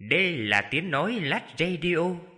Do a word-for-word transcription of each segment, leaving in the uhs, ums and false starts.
Đây là tiếng nói Lách Radio.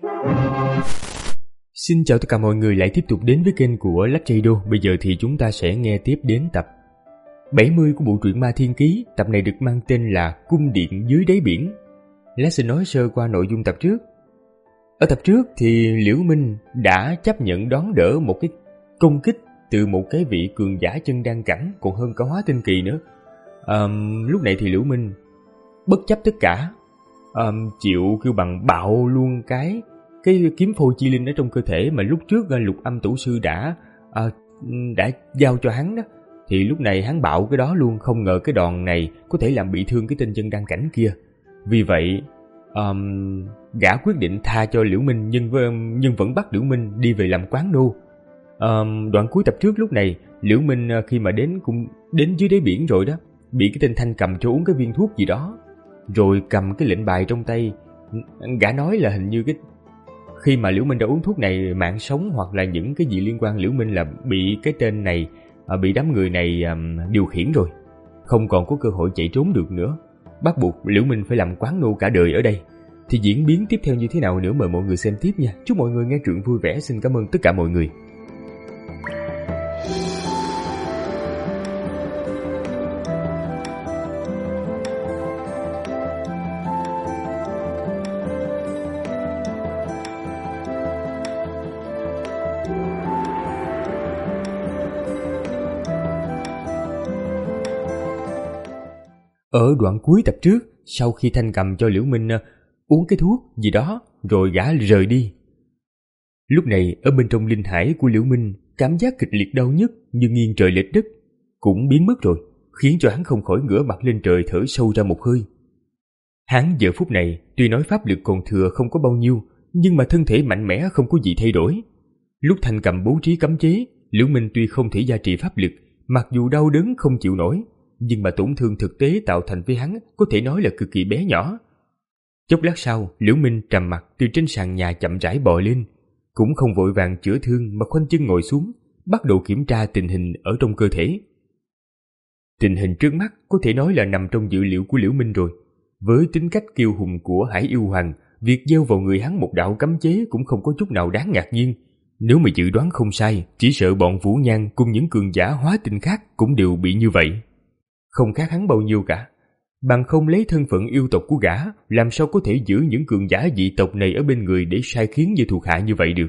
Xin chào tất cả mọi người lại tiếp tục đến với kênh của Lách Radio. Bây giờ thì chúng ta sẽ nghe tiếp đến tập bảy mươi của bộ truyện Ma Thiên Ký. Tập này được mang tên là Cung Điện Dưới Đáy Biển. Lát xin nói sơ qua nội dung tập trước. Ở tập trước thì Liễu Minh đã chấp nhận đón đỡ một cái công kích từ một cái vị cường giả chân đan cảnh, còn hơn cả hóa tinh kỳ nữa. À, lúc này thì Liễu Minh bất chấp tất cả, à, chịu kêu bằng bạo luôn cái cái kiếm phôi chi linh ở trong cơ thể mà lúc trước Lục Âm Tổ Sư đã à, đã giao cho hắn đó. Thì lúc này hắn bạo cái đó luôn, không ngờ cái đòn này có thể làm bị thương cái tên chân đan cảnh kia. Vì vậy um, gã quyết định tha cho Liễu Minh, nhưng, nhưng vẫn bắt Liễu Minh đi về làm quán nô. Um, đoạn cuối tập trước lúc này Liễu Minh khi mà đến cũng đến dưới đáy biển rồi đó, bị cái tên Thanh cầm cho uống cái viên thuốc gì đó, rồi cầm cái lệnh bài trong tay. Gã nói là hình như cái khi mà Liễu Minh đã uống thuốc này, mạng sống hoặc là những cái gì liên quan Liễu Minh là bị cái tên này, bị đám người này um, điều khiển rồi, không còn có cơ hội chạy trốn được nữa, bắt buộc Liễu Minh phải làm quán nô cả đời ở đây. Thì diễn biến tiếp theo như thế nào nữa mời mọi người xem tiếp nha. Chúc mọi người nghe truyện vui vẻ. Xin cảm ơn tất cả mọi người. Ở đoạn cuối tập trước, sau khi Thanh cầm cho Liễu Minh uống cái thuốc gì đó rồi gã rời đi. Lúc này ở bên trong linh hải của Liễu Minh, cảm giác kịch liệt đau nhức như nghiêng trời lệch đất cũng biến mất rồi, khiến cho hắn không khỏi ngửa mặt lên trời thở sâu ra một hơi. Hắn giờ phút này tuy nói pháp lực còn thừa không có bao nhiêu, nhưng mà thân thể mạnh mẽ không có gì thay đổi. Lúc Thanh cầm bố trí cấm chế, Liễu Minh tuy không thể gia trì pháp lực, mặc dù đau đớn không chịu nổi, nhưng mà tổn thương thực tế tạo thành với hắn có thể nói là cực kỳ bé nhỏ. Chốc lát sau, Liễu Minh trầm mặc từ trên sàn nhà chậm rãi bò lên, cũng không vội vàng chữa thương mà khoanh chân ngồi xuống, bắt đầu kiểm tra tình hình ở trong cơ thể. Tình hình trước mắt có thể nói là nằm trong dự liệu của Liễu Minh rồi. Với tính cách kiêu hùng của Hải Yêu Hoàng, việc gieo vào người hắn một đạo cấm chế cũng không có chút nào đáng ngạc nhiên. Nếu mà dự đoán không sai, chỉ sợ bọn Vũ Nhan cùng những cường giả hóa tinh khác cũng đều bị như vậy. Không khác hắn bao nhiêu cả. Bằng không lấy thân phận yêu tộc của gã, làm sao có thể giữ những cường giả dị tộc này ở bên người để sai khiến như thuộc hạ như vậy được.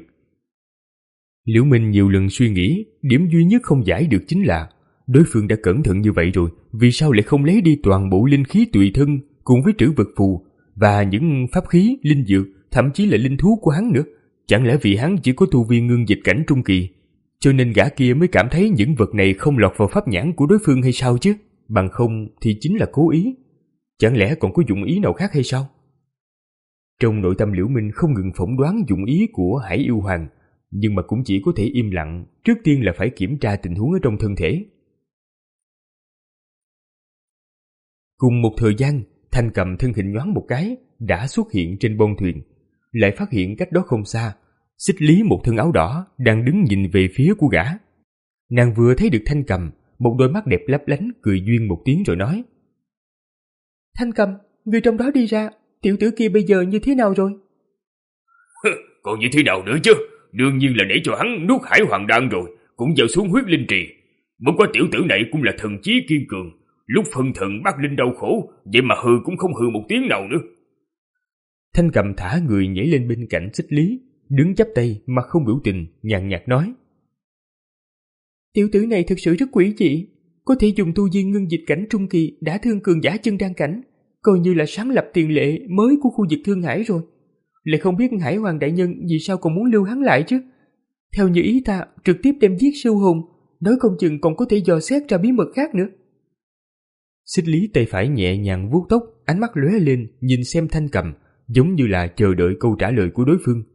Liễu Minh nhiều lần suy nghĩ, điểm duy nhất không giải được chính là đối phương đã cẩn thận như vậy rồi, vì sao lại không lấy đi toàn bộ linh khí tùy thân cùng với trữ vật phù và những pháp khí, linh dược, thậm chí là linh thú của hắn nữa. Chẳng lẽ vì hắn chỉ có tu vi ngưng dịch cảnh trung kỳ, cho nên gã kia mới cảm thấy những vật này không lọt vào pháp nhãn của đối phương hay sao chứ? Bằng không thì chính là cố ý. Chẳng lẽ còn có dụng ý nào khác hay sao? Trong nội tâm Liễu Minh không ngừng phỏng đoán dụng ý của Hải Yêu Hoàng, nhưng mà cũng chỉ có thể im lặng, trước tiên là phải kiểm tra tình huống ở trong thân thể. Cùng một thời gian, Thanh cầm thân hình nhoáng một cái đã xuất hiện trên bông thuyền, lại phát hiện cách đó không xa, Xích Lý một thân áo đỏ đang đứng nhìn về phía của gã. Nàng vừa thấy được Thanh cầm, một đôi mắt đẹp lấp lánh cười duyên một tiếng rồi nói: Thanh cầm, người trong đó đi ra, tiểu tử kia bây giờ như thế nào rồi? Còn như thế nào nữa chứ? Đương nhiên là để cho hắn nuốt Hải Hoàng Đan rồi, cũng gieo xuống huyết linh trì. Bất quá tiểu tử này cũng là thần chí kiên cường, lúc phân thần bắt linh đau khổ, vậy mà hừ cũng không hừ một tiếng nào nữa. Thanh cầm thả người nhảy lên bên cạnh Xích Lý, đứng chắp tay mà không biểu tình, nhàn nhạt nói: Tiểu tử này thực sự rất quỷ dị, có thể dùng tu vi ngưng dịch cảnh trung kỳ đã thương cường giả chân đan cảnh, coi như là sáng lập tiền lệ mới của khu vực Thương Hải rồi. Lại không biết Hải Hoàng đại nhân vì sao còn muốn lưu hắn lại chứ? Theo như ý ta, trực tiếp đem giết siêu hồn, nói không chừng còn có thể dò xét ra bí mật khác nữa. Xích Lý tay phải nhẹ nhàng vuốt tóc, ánh mắt lóe lên nhìn xem Thanh cầm, giống như là chờ đợi câu trả lời của đối phương.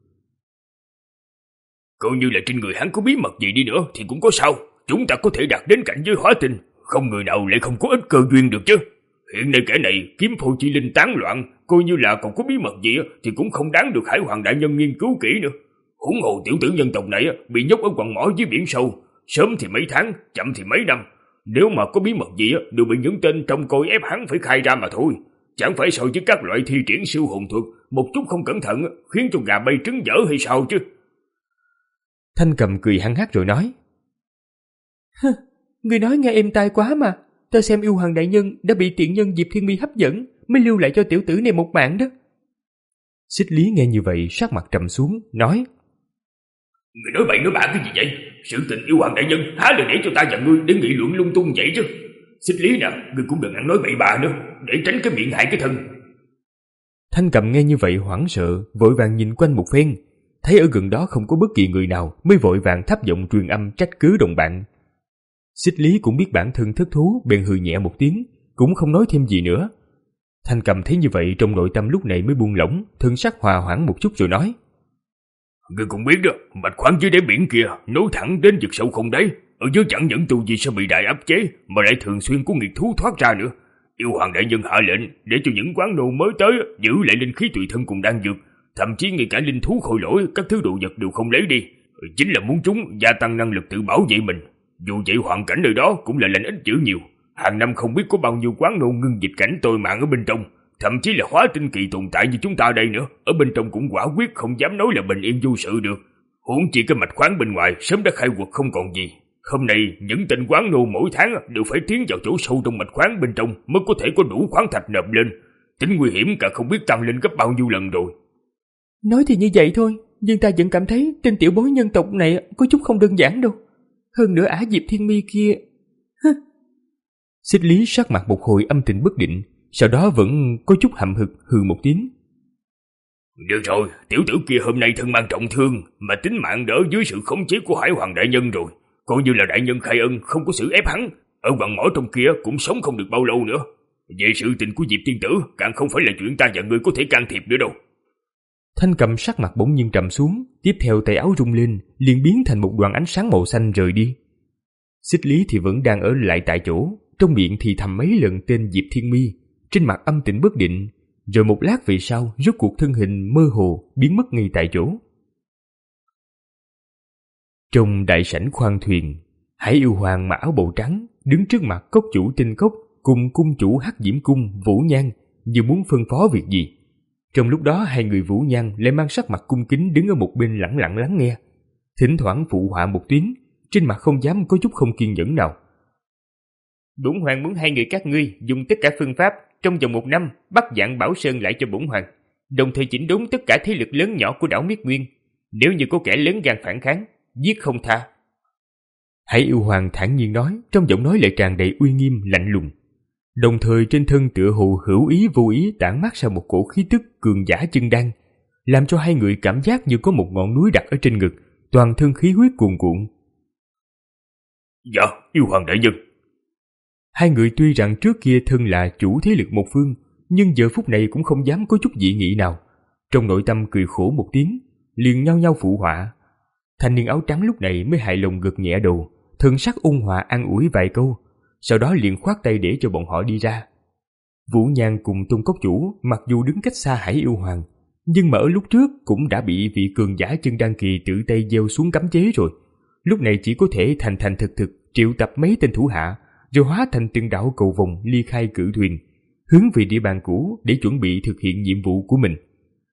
Coi như là trên người hắn có bí mật gì đi nữa thì cũng có sao, chúng ta có thể đạt đến cảnh giới hóa tinh, không người nào lại không có ít cơ duyên được chứ. Hiện nay kẻ này kiếm phôi chi linh tán loạn, coi như là còn có bí mật gì thì cũng không đáng được Hải Hoàng đại nhân nghiên cứu kỹ nữa. Huống hồ tiểu tử nhân tộc này bị nhốt ở quặng mỏ dưới biển sâu, sớm thì mấy tháng, chậm thì mấy năm. Nếu mà có bí mật gì đều bị những tên trông coi ép hắn phải khai ra mà thôi. Chẳng phải so với các loại thi triển siêu hồn thuật, một chút không cẩn thận khiến cho gà bay trứng dở hay sao chứ? Thanh Cầm cười hăng hắc rồi nói: Người nói nghe êm tai quá mà. Ta xem yêu hoàng đại nhân đã bị tiện nhân Diệp Thiên Mi hấp dẫn, mới lưu lại cho tiểu tử này một mạng đó. Xích Lý nghe như vậy sắc mặt trầm xuống, nói: Người nói bậy nói bạ cái gì vậy? Sự tình yêu hoàng đại nhân há là để cho ta và ngươi đến nghị luận lung tung vậy chứ? Xích Lý nè, ngươi cũng đừng ăn nói bậy bạ nữa, để tránh cái miệng hại cái thân. Thanh Cầm nghe như vậy hoảng sợ, vội vàng nhìn quanh một phen, thấy ở gần đó không có bất kỳ người nào, mới vội vàng thấp giọng truyền âm trách cứ đồng bạn. Xích Lý cũng biết bản thân thất thú, bèn hừ nhẹ một tiếng, cũng không nói thêm gì nữa. Thanh Cầm thấy như vậy, trong nội tâm lúc này mới buông lỏng, thân sắc hòa hoãn một chút rồi nói: Ngươi cũng biết đó, mạch khoáng dưới đáy biển kia nối thẳng đến vực sâu không đáy, ở dưới chẳng những tu vi sẽ bị đại áp chế, mà lại thường xuyên có nghiệt thú thoát ra nữa. Yêu hoàng đại nhân hạ lệnh để cho những quán nô mới tới giữ lại linh khí tùy thân cùng đan dược, thậm chí ngay cả linh thú khôi lỗi, các thứ đồ vật đều không lấy đi, chính là muốn chúng gia tăng năng lực tự bảo vệ mình. Dù vậy hoàn cảnh nơi đó cũng là lành ít dữ nhiều, hàng năm không biết có bao nhiêu quán nô ngưng dịch cảnh tồi mạng ở bên trong, thậm chí là hóa tinh kỳ tồn tại như chúng ta đây nữa, ở bên trong cũng quả quyết không dám nói là bình yên vô sự được. Huống chi cái mạch khoáng bên ngoài sớm đã khai quật không còn gì. Hôm nay những tên quán nô mỗi tháng đều phải tiến vào chỗ sâu trong mạch khoáng bên trong mới có thể có đủ khoáng thạch nộp lên, tính nguy hiểm cả không biết tăng lên gấp bao nhiêu lần rồi. Nói thì như vậy thôi, nhưng ta vẫn cảm thấy tên tiểu bối nhân tộc này có chút không đơn giản đâu. Hơn nữa ả Diệp Thiên Mi kia. Xích Lý sắc mặt một hồi âm tình bất định, sau đó vẫn có chút hậm hực hừ một tiếng. Được rồi, tiểu tử kia hôm nay thân mang trọng thương, mà tính mạng đỡ dưới sự khống chế của Hải Hoàng đại nhân rồi, coi như là đại nhân khai ân không có xử ép hắn, ở quặng mỏ trong kia cũng sống không được bao lâu nữa. Về sự tình của Diệp tiên tử càng không phải là chuyện ta và ngươi có thể can thiệp nữa đâu. Thanh Cầm sắc mặt bỗng nhiên trầm xuống, tiếp theo tay áo rung lên, liền biến thành một đoàn ánh sáng màu xanh rời đi. Xích Lý thì vẫn đang ở lại tại chỗ, trong miệng thì thầm mấy lần tên Diệp Thiên Mi, trên mặt âm tĩnh bất định, rồi một lát về sau rốt cuộc thân hình mơ hồ biến mất ngay tại chỗ. Trong đại sảnh khoang thuyền, Hải Yêu Hoàng mặc áo bào trắng đứng trước mặt cốc chủ Tinh Cốc cùng cung chủ Hắc Diễm Cung Vũ Nhan, như muốn phân phó việc gì. Trong lúc đó hai người Vũ Nhan lại mang sắc mặt cung kính đứng ở một bên lẳng lặng lắng nghe, thỉnh thoảng phụ họa một tiếng, trên mặt không dám có chút không kiên nhẫn nào. Bổn hoàng muốn hai người các ngươi dùng tất cả phương pháp trong vòng một năm bắt dạng Bảo Sơn lại cho bổn hoàng, đồng thời chỉnh đốn tất cả thế lực lớn nhỏ của đảo Miết Nguyên. Nếu như có kẻ lớn gan phản kháng, giết không tha. Hải Yêu Hoàng thản nhiên nói, trong giọng nói lại tràn đầy uy nghiêm lạnh lùng. Đồng thời trên thân tựa hồ hữu ý vô ý tản mát ra một cổ khí tức cường giả chân đan, làm cho hai người cảm giác như có một ngọn núi đặt ở trên ngực, toàn thân khí huyết cuồn cuộn. Dạ, Yêu Hoàng đại nhân. Hai người tuy rằng trước kia thân là chủ thế lực một phương, nhưng giờ phút này cũng không dám có chút dị nghị nào. Trong nội tâm cười khổ một tiếng, liền nhau nhau phụ họa. Thanh niên áo trắng lúc này mới hài lòng gật nhẹ đầu, thần sắc ôn hòa an ủi vài câu, sau đó liền khoát tay để cho bọn họ đi ra. Vũ Nhan cùng Tôn Cốc chủ mặc dù đứng cách xa Hải Yêu Hoàng, nhưng mà ở lúc trước cũng đã bị vị cường giả chân đan kỳ tự tay gieo xuống cấm chế rồi. Lúc này chỉ có thể thành thành thực thực triệu tập mấy tên thủ hạ, rồi hóa thành từng đạo cầu vồng ly khai cự thuyền, hướng về địa bàn cũ để chuẩn bị thực hiện nhiệm vụ của mình.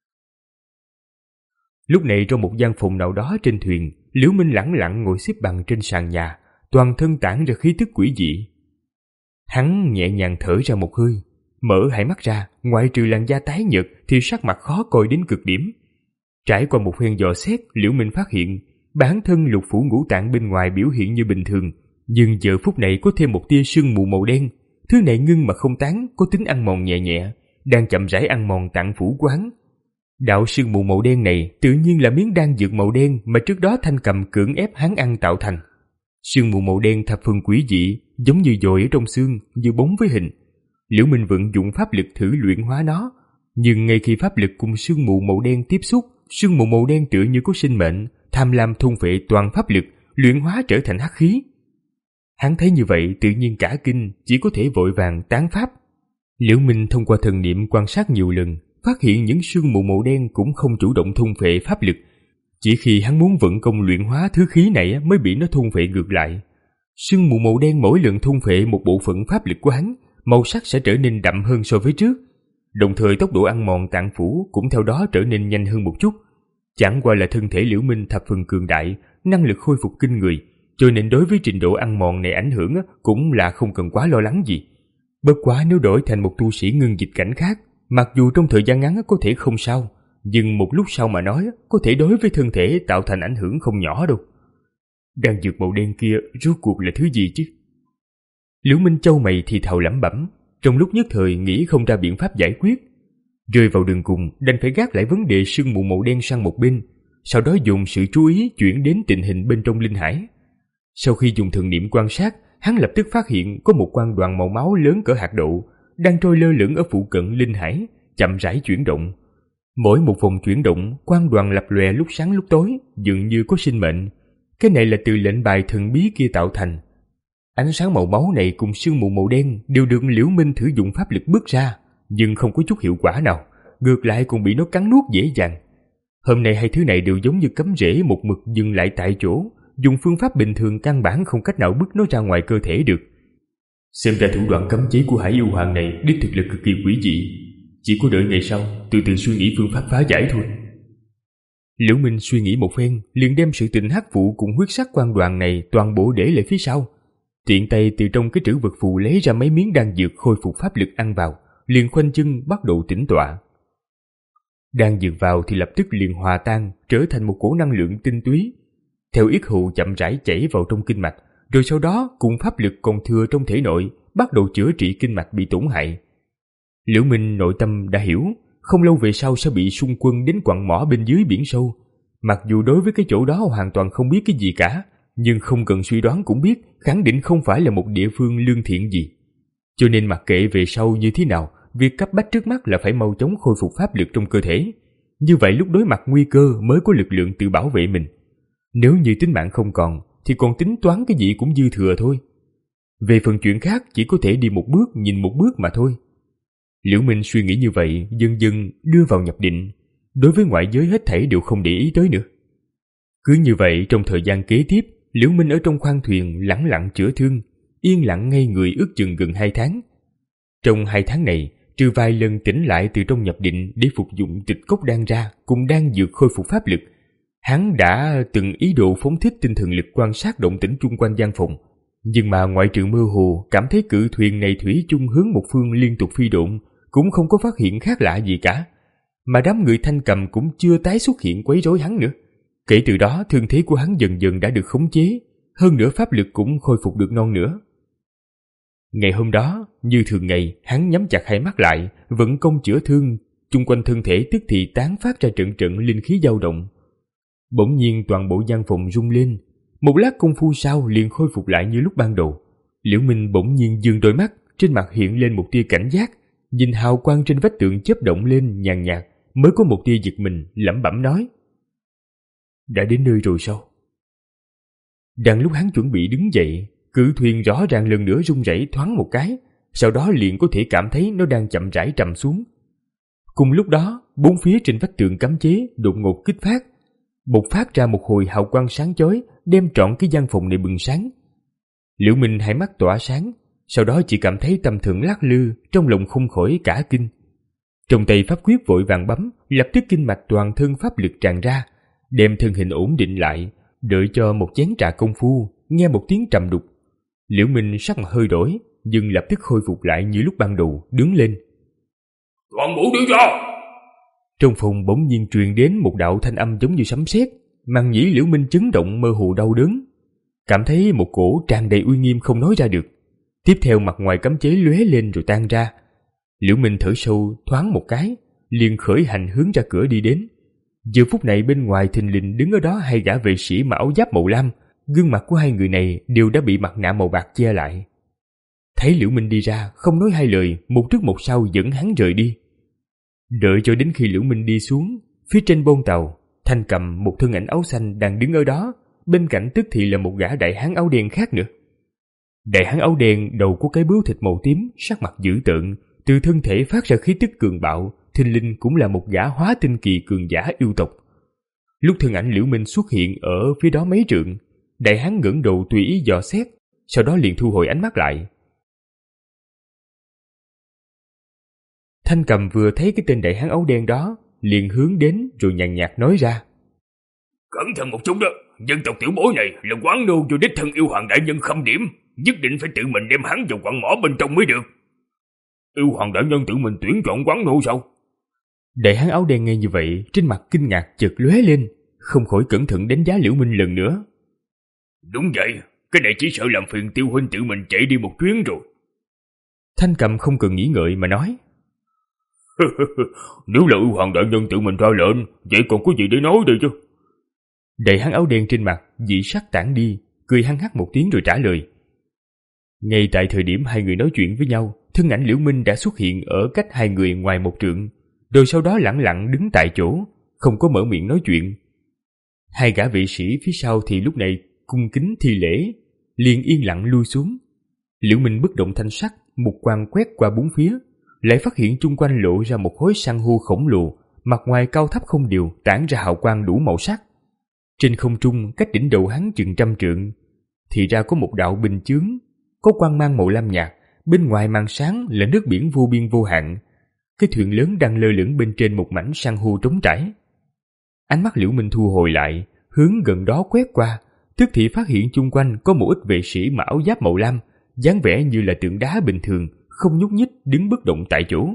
Lúc này trong một gian phòng nào đó trên thuyền, Liễu Minh lẳng lặng ngồi xếp bằng trên sàn nhà, toàn thân tản ra khí tức quỷ dị. Hắn nhẹ nhàng thở ra một hơi, mở hai mắt ra, ngoại trừ làn da tái nhợt thì sắc mặt khó coi đến cực điểm. Trải qua một phen dò xét, Liễu Minh phát hiện bản thân lục phủ ngũ tạng bên ngoài biểu hiện như bình thường, nhưng giờ phút này có thêm một tia sương mù màu đen. Thứ này ngưng mà không tán, có tính ăn mòn nhẹ nhẹ, đang chậm rãi ăn mòn tạng phủ của hắn. Đạo sương mù màu đen này tự nhiên là miếng đan dược màu đen mà trước đó Thanh Cầm cưỡng ép hắn ăn tạo thành. Sương mù màu đen thập phần quỷ dị, giống như dội ở trong xương, như bóng với hình. Liễu Minh vận dụng pháp lực thử luyện hóa nó, nhưng ngay khi pháp lực cùng sương mù màu đen tiếp xúc, sương mù màu đen tựa như có sinh mệnh, tham lam thôn phệ toàn pháp lực, luyện hóa trở thành hắc khí. Hắn thấy như vậy tự nhiên cả kinh, chỉ có thể vội vàng tán pháp. Liễu Minh thông qua thần niệm quan sát nhiều lần, phát hiện những sương mù màu đen cũng không chủ động thôn phệ pháp lực. Chỉ khi hắn muốn vận công luyện hóa thứ khí này mới bị nó thôn phệ ngược lại. Sương mù màu đen mỗi lần thôn phệ một bộ phận pháp lực của hắn, màu sắc sẽ trở nên đậm hơn so với trước. đồng thời tốc độ ăn mòn tạng phủ cũng theo đó trở nên nhanh hơn một chút. Chẳng qua là thân thể Liễu Minh thập phần cường đại, năng lực khôi phục kinh người, cho nên đối với trình độ ăn mòn này ảnh hưởng cũng là không cần quá lo lắng gì. Bất quá nếu đổi thành một tu sĩ ngưng dịch cảnh khác, mặc dù trong thời gian ngắn có thể không sao, nhưng một lúc sau mà nói có thể đối với thân thể tạo thành ảnh hưởng không nhỏ đâu. Đan dược màu đen kia rốt cuộc là thứ gì chứ? Liễu Minh chau mày thì thào lẩm bẩm, trong lúc nhất thời nghĩ không ra biện pháp giải quyết. Rơi vào đường cùng, đành phải gác lại vấn đề sương mù màu đen sang một bên, sau đó dùng sự chú ý chuyển đến tình hình bên trong linh hải. Sau khi dùng thần niệm quan sát, hắn lập tức phát hiện có một quang đoàn màu máu lớn cỡ hạt đậu đang trôi lơ lửng ở phụ cận linh hải, chậm rãi chuyển động. Mỗi một vòng chuyển động, quang đoàn lập lòe lúc sáng lúc tối, dường như có sinh mệnh. Cái này là từ lệnh bài thần bí kia tạo thành. Ánh sáng màu máu này cùng sương mù màu đen đều được Liễu Minh thử dụng pháp lực bước ra, nhưng không có chút hiệu quả nào, ngược lại còn bị nó cắn nuốt dễ dàng. Hôm nay hai thứ này đều giống như cắm rễ một mực dừng lại tại chỗ, dùng phương pháp bình thường căn bản không cách nào bứt nó ra ngoài cơ thể được. Xem ra thủ đoạn cấm chế của Hải Yêu Hoàng này đích thực là cực kỳ quỷ dị, chỉ có đợi ngày sau từ từ suy nghĩ phương pháp phá giải thôi. Liễu Minh suy nghĩ một phen, liền đem sự tình hắc vụ cùng huyết sắc quan đoàn này toàn bộ để lại phía sau. Tiện tay từ trong cái trữ vật phù lấy ra mấy miếng đan dược khôi phục pháp lực ăn vào, liền khoanh chân bắt đầu tĩnh tọa. Đan dược vào thì lập tức liền hòa tan, trở thành một cổ năng lượng tinh túy, theo yết hầu chậm rãi chảy vào trong kinh mạch, rồi sau đó cùng pháp lực còn thừa trong thể nội bắt đầu chữa trị kinh mạch bị tổn hại. Liễu Minh nội tâm đã hiểu, không lâu về sau sẽ bị xung quân đến quặng mỏ bên dưới biển sâu. Mặc dù đối với cái chỗ đó hoàn toàn không biết cái gì cả, nhưng không cần suy đoán cũng biết khẳng định không phải là một địa phương lương thiện gì. Cho nên mặc kệ về sau như thế nào, việc cấp bách trước mắt là phải mau chóng khôi phục pháp lực trong cơ thể. Như vậy lúc đối mặt nguy cơ mới có lực lượng tự bảo vệ mình. Nếu như tính mạng không còn, thì còn tính toán cái gì cũng dư thừa thôi. Về phần chuyện khác chỉ có thể đi một bước nhìn một bước mà thôi. Liễu Minh suy nghĩ như vậy, dần dần đưa vào nhập định. Đối với ngoại giới hết thảy đều không để ý tới nữa. Cứ như vậy trong thời gian kế tiếp, Liễu Minh ở trong khoang thuyền lẳng lặng chữa thương, yên lặng ngây người ước chừng gần hai tháng. Trong hai tháng này, trừ vài lần tỉnh lại từ trong nhập định để phục dụng tịch cốc đan ra cùng đan dược khôi phục pháp lực, hắn đã từng ý đồ phóng thích tinh thần lực quan sát động tĩnh chung quanh gian phòng. Nhưng mà ngoại trừ mơ hồ cảm thấy cự thuyền này thủy chung hướng một phương liên tục phi độn, cũng không có phát hiện khác lạ gì cả. Mà đám người Thanh Cầm cũng chưa tái xuất hiện quấy rối hắn nữa. Kể từ đó thương thế của hắn dần dần đã được khống chế, hơn nữa pháp lực cũng khôi phục được non nữa. Ngày hôm đó, như thường ngày, hắn nhắm chặt hai mắt lại, vận công chữa thương, chung quanh thân thể tức thì tán phát ra trận trận linh khí dao động. Bỗng nhiên toàn bộ gian phòng rung lên, một lát công phu sau liền khôi phục lại như lúc ban đầu. Liễu Minh bỗng nhiên dương đôi mắt, trên mặt hiện lên một tia cảnh giác, nhìn hào quang trên vách tường chớp động lên nhàn nhạt, mới có một tia giật mình, lẩm bẩm nói: đã đến nơi rồi sao? Đang lúc hắn chuẩn bị đứng dậy, cự thuyền rõ ràng lần nữa rung rẩy thoáng một cái, sau đó liền có thể cảm thấy nó đang chậm rãi trầm xuống. Cùng lúc đó, bốn phía trên vách tường cấm chế đột ngột kích phát, bộc phát ra một hồi hào quang sáng chói, đem trọn cái gian phòng này bừng sáng. Liễu Minh hai mắt tỏa sáng, sau đó chỉ cảm thấy tâm thần lắc lư, trong lòng không khỏi cả kinh. Trong tay pháp quyết vội vàng bấm, lập tức kinh mạch toàn thân pháp lực tràn ra, đem thân hình ổn định lại, đợi cho một chén trà công phu, nghe một tiếng trầm đục. Liễu Minh sắc mặt hơi đổi, nhưng lập tức khôi phục lại như lúc ban đầu, đứng lên. Toàn bộ đi ra! Trong phòng bỗng nhiên truyền đến một đạo thanh âm giống như sấm sét, màng nhĩ Liễu Minh chấn động mơ hồ đau đớn, cảm thấy một cổ tràn đầy uy nghiêm không nói ra được. Tiếp theo mặt ngoài cấm chế lóe lên rồi tan ra. Liễu Minh thở sâu thoáng một cái, liền khởi hành hướng ra cửa đi đến. Giờ phút này bên ngoài thình lình đứng ở đó hai gã vệ sĩ mặc áo giáp màu lam, gương mặt của hai người này đều đã bị mặt nạ màu bạc che lại. Thấy Liễu Minh đi ra, không nói hai lời, một trước một sau dẫn hắn rời đi. Đợi cho đến khi Liễu Minh đi xuống, phía trên bông tàu, Thanh Cầm một thân ảnh áo xanh đang đứng ở đó, bên cạnh tức thì là một gã đại hán áo đen khác nữa. Đại hán áo đen đầu có cái bướu thịt màu tím, sắc mặt dữ tợn, từ thân thể phát ra khí tức cường bạo, thình lình cũng là một gã hóa tinh kỳ cường giả yêu tộc. Lúc thân ảnh Liễu Minh xuất hiện ở phía đó mấy trượng, đại hán ngẩng đầu tùy ý dò xét, sau đó liền thu hồi ánh mắt lại. Thanh Cầm vừa thấy cái tên đại hán áo đen đó, liền hướng đến rồi nhàn nhạt nói ra. Cẩn thận một chút đó, dân tộc tiểu bối này là quán nô do đích thân yêu hoàng đại nhân khâm điểm, nhất định phải tự mình đem hắn vào quặng mỏ bên trong mới được. Yêu hoàng đại nhân tự mình tuyển chọn quán nô sao? Đại hán áo đen nghe như vậy, trên mặt kinh ngạc chợt lóe lên, không khỏi cẩn thận đánh giá Liễu Minh lần nữa. Đúng vậy, cái này chỉ sợ làm phiền Tiêu huynh tự mình chạy đi một chuyến rồi. Thanh Cầm không cần nghĩ ngợi mà nói. Nếu là yêu hoàng đại nhân tự mình ra lệnh, vậy còn có gì để nói đây chứ? Đại hán áo đen trên mặt dị sắc tản đi, cười hăng hắc một tiếng rồi trả lời. Ngay tại thời điểm hai người nói chuyện với nhau, thân ảnh Liễu Minh đã xuất hiện ở cách hai người ngoài một trượng, rồi sau đó lẳng lặng đứng tại chỗ, không có mở miệng nói chuyện. Hai gã vệ sĩ phía sau thì lúc này cung kính thi lễ, liền yên lặng lui xuống. Liễu Minh bất động thanh sắc, mục quang quét qua bốn phía, lại phát hiện chung quanh lộ ra một khối san hô khổng lồ, mặt ngoài cao thấp không đều, tản ra hào quang đủ màu sắc. Trên không trung cách đỉnh đầu hắn chừng trăm trượng, thì ra có một đạo bình chướng, có quang mang màu lam nhạt, bên ngoài màn sáng là nước biển vô biên vô hạn. Cái thuyền lớn đang lơ lửng bên trên một mảnh san hô trống trải. Ánh mắt Liễu Minh thu hồi lại, hướng gần đó quét qua, tức thì phát hiện chung quanh có một ít vệ sĩ mặc áo giáp màu lam, dáng vẻ như là tượng đá bình thường, không nhúc nhích, đứng bất động tại chỗ.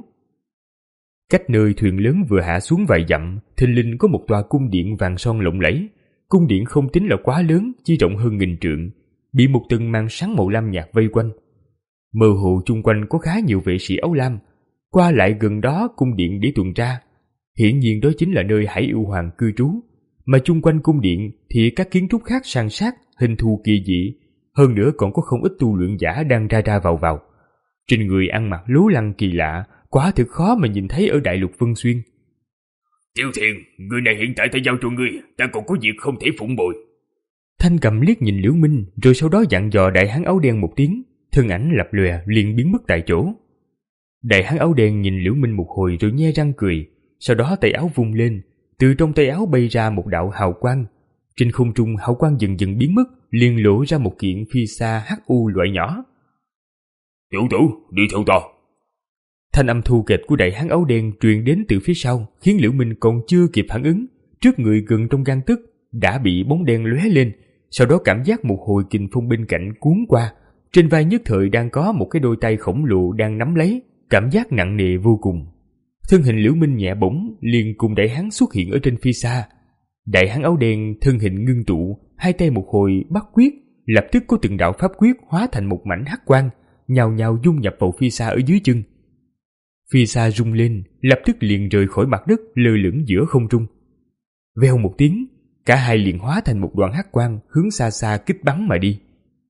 Cách nơi thuyền lớn vừa hạ xuống vài dặm, thình lình có một tòa cung điện vàng son lộng lẫy. Cung điện không tính là quá lớn, chỉ rộng hơn nghìn trượng, bị một tầng màn sáng màu lam nhạt vây quanh. Mơ hồ chung quanh có khá nhiều vệ sĩ áo lam, qua lại gần đó cung điện để tuần tra. Hiển nhiên đó chính là nơi Hải Yêu Hoàng cư trú, mà chung quanh cung điện thì các kiến trúc khác san sát, hình thù kỳ dị, hơn nữa còn có không ít tu luyện giả đang ra ra vào vào. Trên người ăn mặc lố lăng kỳ lạ, quả thực khó mà nhìn thấy ở đại lục Vân Xuyên. Tiêu Thiền, người này hiện tại ta giao cho ngươi, ta còn có việc không thể phụng bồi. Thanh Cầm liếc nhìn Liễu Minh, rồi sau đó dặn dò đại hán áo đen một tiếng, thân ảnh lập lòe liền biến mất tại chỗ. Đại hán áo đen nhìn Liễu Minh một hồi rồi nhe răng cười, sau đó tay áo vung lên, từ trong tay áo bay ra một đạo hào quang. Trên không trung hào quang dần dần biến mất, liền lộ ra một kiện phi sa hắc u loại nhỏ. Tiểu tử, đi theo ta. Thanh âm thu kịch của đại hán áo đen truyền đến từ phía sau, khiến Liễu Minh còn chưa kịp phản ứng, trước người gần trong gang tức đã bị bóng đen lóe lên, sau đó cảm giác một hồi kình phong bên cạnh cuốn qua, trên vai nhất thời đang có một cái đôi tay khổng lồ đang nắm lấy, cảm giác nặng nề vô cùng. Thân hình Liễu Minh nhẹ bổng liền cùng đại hán xuất hiện ở trên phi xa. Đại hán áo đen thân hình ngưng tụ, hai tay một hồi bắt quyết, lập tức có từng đạo pháp quyết hóa thành một mảnh hắc quang, nhào nhào dung nhập vào phi xa ở dưới chân. Phi xa rung lên, lập tức liền rời khỏi mặt đất, lơ lửng giữa không trung. Vèo một tiếng, cả hai liền hóa thành một đoàn hắc quang hướng xa xa kích bắn mà đi.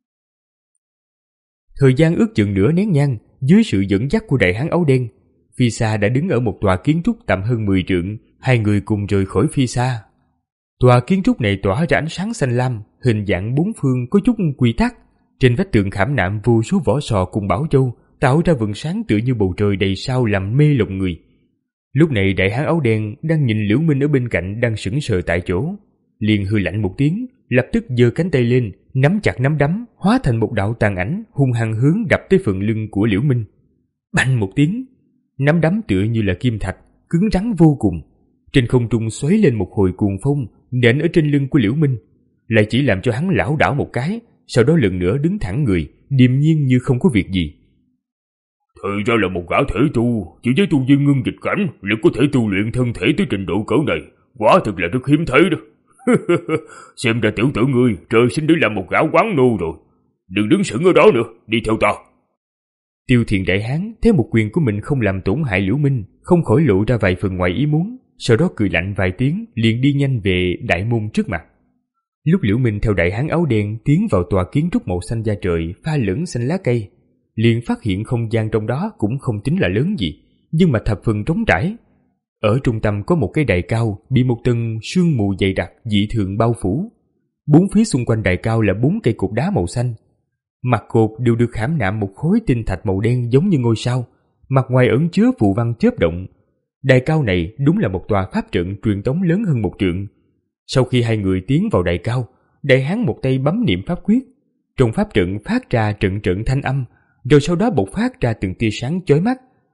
Thời gian ước chừng nửa nén nhang, dưới sự dẫn dắt của đại hán áo đen, phi xa đã đứng ở một tòa kiến trúc tầm hơn mười trượng, hai người cùng rời khỏi phi xa. Tòa kiến trúc này tỏa ra ánh sáng xanh lam, hình dạng bốn phương có chút quy tắc, trên vách tường khảm nạm vô số vỏ sò cùng bảo châu, tạo ra vầng sáng tựa như bầu trời đầy sao làm mê lòng người. Lúc này đại hán áo đen đang nhìn Liễu Minh ở bên cạnh đang sững sờ tại chỗ, liền hừ lạnh một tiếng, lập tức giơ cánh tay lên, nắm chặt nắm đấm, hóa thành một đạo tàn ảnh hung hăng hướng đập tới phần lưng của Liễu Minh. Bành một tiếng, nắm đấm tựa như là kim thạch, cứng rắn vô cùng. Trên không trung xoáy lên một hồi cuồng phong, nện ở trên lưng của Liễu Minh, lại chỉ làm cho hắn lảo đảo một cái, sau đó lần nữa đứng thẳng người, điềm nhiên như không có việc gì. Thì ra là một gã thể tu, chỉ với tu vi ngưng dịch cảnh lại có thể tu luyện thân thể tới trình độ cỡ này, quả thực là rất hiếm thấy đó. Xem ra tiểu tử ngươi trời sinh để làm một gã quán nô rồi. Đừng đứng sững ở đó nữa, đi theo ta. Tiêu Thiền đại hán thấy một quyền của mình không làm tổn hại Liễu Minh, không khỏi lộ ra vài phần ngoài ý muốn, sau đó cười lạnh vài tiếng, liền đi nhanh về đại môn trước mặt. Lúc Liễu Minh theo đại hán áo đen tiến vào tòa kiến trúc màu xanh da trời pha lẫn xanh lá cây, liền phát hiện không gian trong đó cũng không tính là lớn gì, nhưng mà thập phần trống trải. Ở trung tâm có một cái đài cao bị một tầng sương mù dày đặc dị thường bao phủ. Bốn phía xung quanh đài cao là bốn cây cột đá màu xanh. Mặt cột đều được khảm nạm một khối tinh thạch màu đen giống như ngôi sao, mặt ngoài ẩn chứa phù văn chớp động. Đài cao này đúng là một tòa pháp trận truyền tống lớn hơn một trượng. Sau khi hai người tiến vào đài cao, đại hán một tay bấm niệm pháp quyết, trong pháp trận phát ra trận trận thanh âm, rồi sau đó bộc phát ra từng tia sáng chói mắt,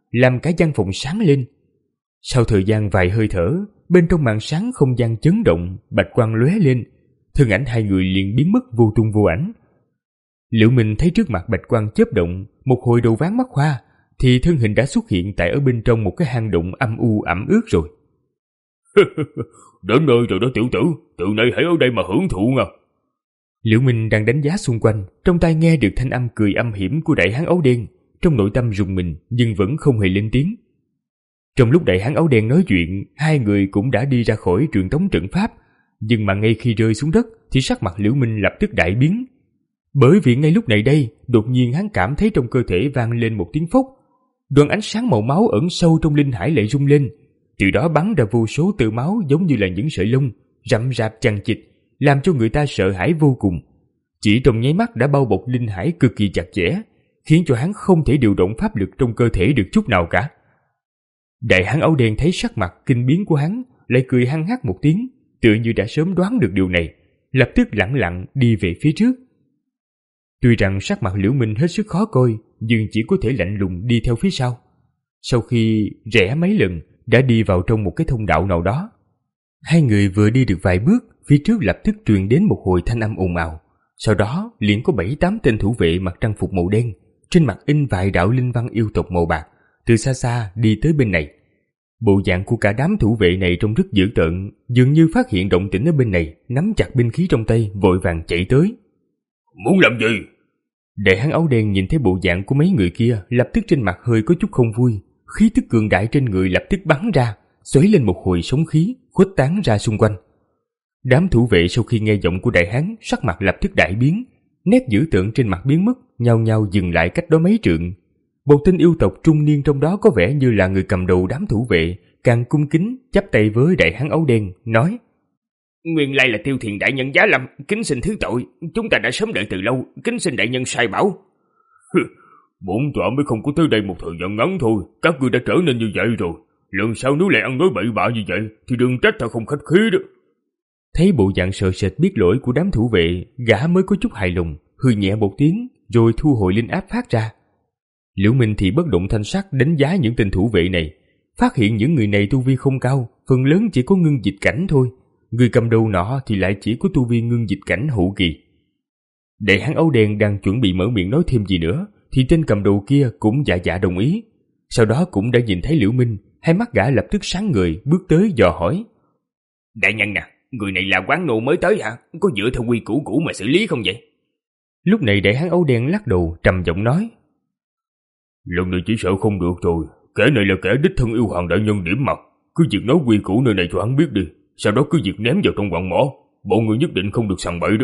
làm cả gian phòng sáng lên. Sau thời gian vài hơi thở, bên trong màn sáng không gian chấn động, bạch quang lóe lên, thân ảnh hai người liền biến mất vô tung vô ảnh. Liễu Minh thấy trước mặt bạch quang chớp động, một hồi đầu ván mắt hoa, thì thân hình đã xuất hiện tại ở bên trong một cái hang động âm u ẩm ướt rồi. Đến nơi rồi đó tiểu tử, từ nay hãy ở đây mà hưởng thụ nha. Liễu Minh đang đánh giá xung quanh, trong tai nghe được thanh âm cười âm hiểm của đại hán áo đen, trong nội tâm rùng mình nhưng vẫn không hề lên tiếng. Trong lúc đại hán áo đen nói chuyện, hai người cũng đã đi ra khỏi truyền tống trận pháp, nhưng mà ngay khi rơi xuống đất thì sắc mặt Liễu Minh lập tức đại biến. Bởi vì ngay lúc này đây, đột nhiên hắn cảm thấy trong cơ thể vang lên một tiếng phốc. Đoàn ánh sáng màu máu ẩn sâu trong linh hải lại rung lên, từ đó bắn ra vô số tơ máu giống như là những sợi lông, rậm rạp chằng chịt, làm cho người ta sợ hãi vô cùng. Chỉ trong nháy mắt đã bao bọc linh hải cực kỳ chặt chẽ, khiến cho hắn không thể điều động pháp lực trong cơ thể được chút nào cả. Đại hán áo đen thấy sắc mặt kinh biến của hắn, lại cười hăng hắc một tiếng, tựa như đã sớm đoán được điều này, lập tức lẳng lặng đi về phía trước. Tuy rằng sắc mặt Liễu Minh hết sức khó coi, nhưng chỉ có thể lạnh lùng đi theo phía sau. Sau khi rẽ mấy lần, đã đi vào trong một cái thông đạo nào đó. Hai người vừa đi được vài bước, phía trước lập tức truyền đến một hồi thanh âm ồn ào. Sau đó liền có bảy tám tên thủ vệ mặc trang phục màu đen, trên mặt in vài đạo linh văn yêu tộc màu bạc, từ xa xa đi tới bên này. Bộ dạng của cả đám thủ vệ này trông rất dữ tợn, dường như phát hiện động tĩnh ở bên này, nắm chặt binh khí trong tay, vội vàng chạy tới. Muốn làm gì? Đại hán áo đen nhìn thấy bộ dạng của mấy người kia, lập tức trên mặt hơi có chút không vui, khí tức cường đại trên người lập tức bắn ra, xoáy lên một hồi sóng khí, khuếch tán ra xung quanh. Đám thủ vệ sau khi nghe giọng của đại hán, sắc mặt lập tức đại biến, nét dữ tợn trên mặt biến mất, nhao nhao dừng lại cách đó mấy trượng. Một tên yêu tộc trung niên trong đó có vẻ như là người cầm đầu đám thủ vệ, càng cung kính chắp tay với đại hán áo đen, nói: Nguyên lai là Tiêu Thiền đại nhân giá lâm, kính xin thứ tội, chúng ta đã sớm đợi từ lâu, kính xin đại nhân sai bảo. Bổn tọa mới không có tới đây một thời gian ngắn thôi, các ngươi đã trở nên như vậy rồi, lần sau nếu lại ăn nói bậy bạ như vậy thì đừng trách ta không khách khí đó. Thấy bộ dạng sợ sệt biết lỗi của đám thủ vệ, gã mới có chút hài lòng, hừ nhẹ một tiếng rồi thu hồi linh áp phát ra. Liễu Minh thì bất động thanh sắc đánh giá những tên thủ vệ này, phát hiện những người này tu vi không cao, phần lớn chỉ có ngưng dịch cảnh thôi. Người cầm đầu nọ thì lại chỉ có tu vi ngưng dịch cảnh hậu kỳ. Đại hán áo đen đang chuẩn bị mở miệng nói thêm gì nữa, thì tên cầm đầu kia cũng dạ dạ đồng ý. Sau đó cũng đã nhìn thấy Liễu Minh, hai mắt gã lập tức sáng ngời, bước tới dò hỏi: Đại nhân nè, người này là quán nô mới tới hả? Có dựa theo quy củ cũ mà xử lý không vậy? Lúc này đại hán áo đen lắc đầu trầm giọng nói: Lần này chỉ sợ không được rồi, kẻ này là kẻ đích thân yêu hoàng đại nhân điểm mặt, cứ việc nói quy củ nơi này cho hắn biết đi, sau đó cứ việc ném vào trong quặng mỏ, bọn người nhất định không được sằng bậy đó.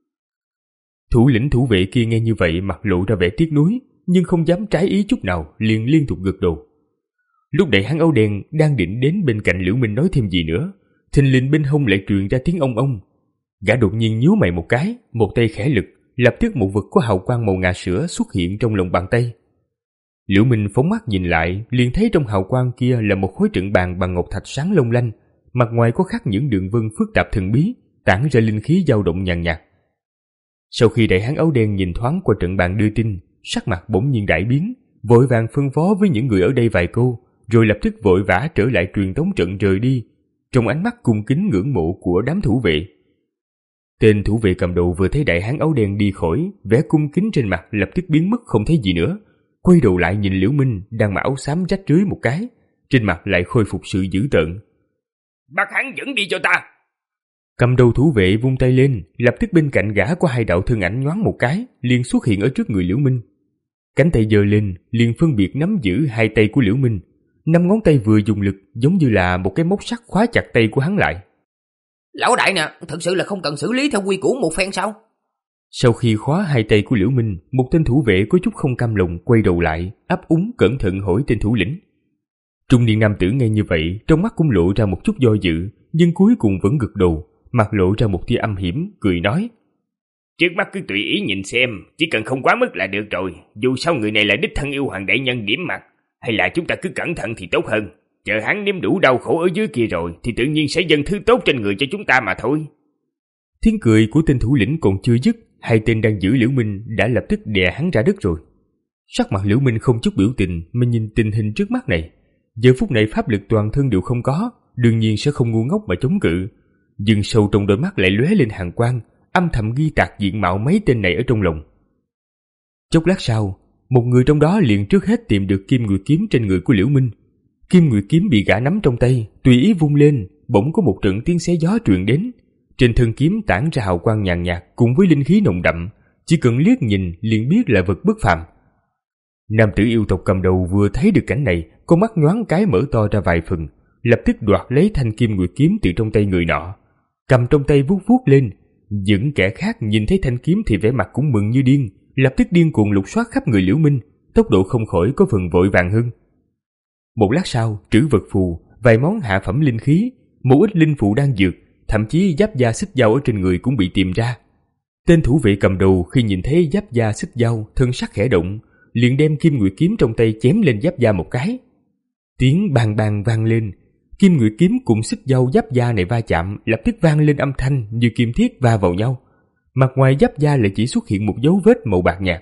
Thủ lĩnh thủ vệ kia nghe như vậy mặt lộ ra vẻ tiếc nuối, nhưng không dám trái ý chút nào, liền liên tục gật đầu. Lúc đại hán áo đen đang định đến bên cạnh Liễu Minh nói thêm gì nữa, thình lình bên hông lại truyền ra tiếng ông ông. Gã đột nhiên nhíu mày một cái, một tay khẽ lực, lập tức một vật có hào quang màu ngà sữa xuất hiện trong lòng bàn tay. Liễu Minh phóng mắt nhìn lại, liền thấy trong hào quang kia là một khối trận bàn bằng ngọc thạch sáng long lanh, mặt ngoài có khắc những đường vân phức tạp thần bí, tản ra linh khí dao động nhàn nhạt. Sau khi đại hán áo đen nhìn thoáng qua trận bàn đưa tin, sắc mặt bỗng nhiên đại biến, vội vàng phân phó với những người ở đây vài câu, rồi lập tức vội vã trở lại truyền tống trận rời đi, trong ánh mắt cung kính ngưỡng mộ của đám thủ vệ. Tên thủ vệ cầm đầu vừa thấy đại hán áo đen đi khỏi, vẻ cung kính trên mặt lập tức biến mất không thấy gì nữa, quay đầu lại nhìn Liễu Minh đang mặc áo xám rách rưới một cái, trên mặt lại khôi phục sự dữ tợn. Bắt hắn dẫn đi cho ta. Cầm đầu thủ vệ vung tay lên, lập tức bên cạnh gã có hai đạo thân ảnh nhoáng một cái, liền xuất hiện ở trước người Liễu Minh. Cánh tay giơ lên, liền phân biệt nắm giữ hai tay của Liễu Minh, năm ngón tay vừa dùng lực giống như là một cái móc sắt khóa chặt tay của hắn lại. Lão đại nè, thật sự là không cần xử lý theo quy củ một phen sao? Sau khi khóa hai tay của Liễu Minh, một tên thủ vệ có chút không cam lòng quay đầu lại, ấp úng cẩn thận hỏi tên thủ lĩnh. Trung niên nam tử nghe như vậy, trong mắt cũng lộ ra một chút do dự, nhưng cuối cùng vẫn gật đầu, mặt lộ ra một tia âm hiểm, cười nói: Trước mắt cứ tùy ý nhìn xem, chỉ cần không quá mức là được rồi, dù sao người này là đích thân yêu hoàng đại nhân điểm mặt, hay là chúng ta cứ cẩn thận thì tốt hơn, chờ hắn nếm đủ đau khổ ở dưới kia rồi thì tự nhiên sẽ dâng thứ tốt trên người cho chúng ta mà thôi. Tiếng cười của tên thủ lĩnh còn chưa dứt, hai tên đang giữ Liễu Minh đã lập tức đè hắn ra đất rồi. Sắc mặt Liễu Minh không chút biểu tình mà nhìn tình hình trước mắt này. Giờ phút này pháp lực toàn thân đều không có, đương nhiên sẽ không ngu ngốc mà chống cự. Nhưng sâu trong đôi mắt lại lóe lên hàn quang, âm thầm ghi tạc diện mạo mấy tên này ở trong lòng. Chốc lát sau, một người trong đó liền trước hết tìm được kim nguyệt kiếm trên người của Liễu Minh. Kim nguyệt kiếm bị gã nắm trong tay, tùy ý vung lên, bỗng có một trận tiếng xé gió truyền đến. Trên thân kiếm tản ra hào quang nhàn nhạt cùng với linh khí nồng đậm, chỉ cần liếc nhìn liền biết là vật bất phàm. Nam tử yêu tộc cầm đầu vừa thấy được cảnh này, con mắt nhoáng cái mở to ra vài phần, lập tức đoạt lấy thanh kim nguyệt kiếm từ trong tay người nọ, cầm trong tay vuốt vuốt lên. Những kẻ khác nhìn thấy thanh kiếm thì vẻ mặt cũng mừng như điên, lập tức điên cuồng lục soát khắp người Liễu Minh, tốc độ không khỏi có phần vội vàng hơn. Một lát sau, trữ vật phù, vài món hạ phẩm linh khí, một ít linh phụ đan dược, thậm chí giáp da xích dao ở trên người cũng bị tìm ra. Tên thủ vệ cầm đầu khi nhìn thấy giáp da xích dao, thân sắc khẽ động, liền đem kim nguyệt kiếm trong tay chém lên giáp da một cái. Tiếng bang bang vang lên, kim nguyệt kiếm cùng xích dao giáp da này va chạm, lập tức vang lên âm thanh như kim thiết va vào nhau. Mặt ngoài giáp da lại chỉ xuất hiện một dấu vết màu bạc nhạt.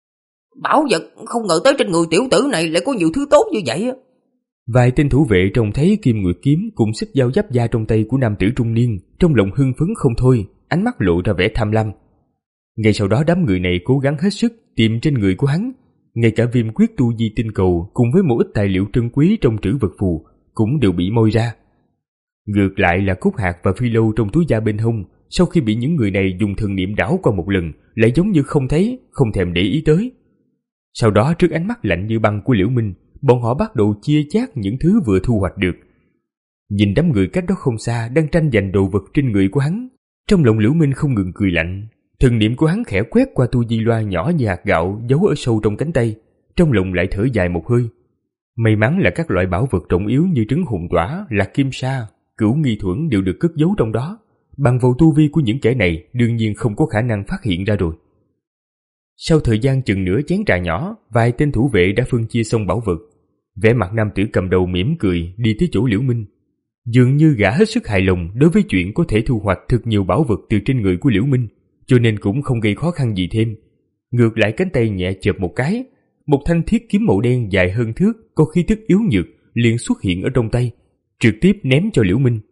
Bảo vật, không ngờ tới trên người tiểu tử này lại có nhiều thứ tốt như vậy. Vài tên thủ vệ trông thấy kim nguyệt kiếm cùng xích dao giáp da trong tay của nam tử trung niên, trong lòng hưng phấn không thôi, ánh mắt lộ ra vẻ tham lam. Ngay sau đó đám người này cố gắng hết sức tìm trên người của hắn, ngay cả viêm quyết tu di tinh cầu cùng với một ít tài liệu trân quý trong trữ vật phù cũng đều bị moi ra. Ngược lại là cúc hạt và phi lâu trong túi da bên hông, sau khi bị những người này dùng thần niệm đảo qua một lần, lại giống như không thấy, không thèm để ý tới. Sau đó trước ánh mắt lạnh như băng của Liễu Minh, bọn họ bắt đầu chia chác những thứ vừa thu hoạch được. Nhìn đám người cách đó không xa đang tranh giành đồ vật trên người của hắn, trong lòng Liễu Minh không ngừng cười lạnh. Thần niệm của hắn khẽ quét qua tu di loa nhỏ như hạt gạo giấu ở sâu trong cánh tay, trong lòng lại thở dài một hơi. May mắn là các loại bảo vật trọng yếu như trứng hồn tỏa, lạc kim sa, cửu nghi thuẫn đều được cất giấu trong đó. Bằng vào tu vi của những kẻ này đương nhiên không có khả năng phát hiện ra rồi. Sau thời gian chừng nửa chén trà nhỏ, vài tên thủ vệ đã phân chia xong bảo vật. Vẻ mặt nam tử cầm đầu mỉm cười đi tới chỗ Liễu Minh. Dường như gã hết sức hài lòng đối với chuyện có thể thu hoạch thực nhiều bảo vật từ trên người của Liễu Minh, cho nên cũng không gây khó khăn gì thêm. Ngược lại cánh tay nhẹ chợp một cái, một thanh thiết kiếm màu đen dài hơn thước, có khí tức yếu nhược liền xuất hiện ở trong tay, trực tiếp ném cho Liễu Minh.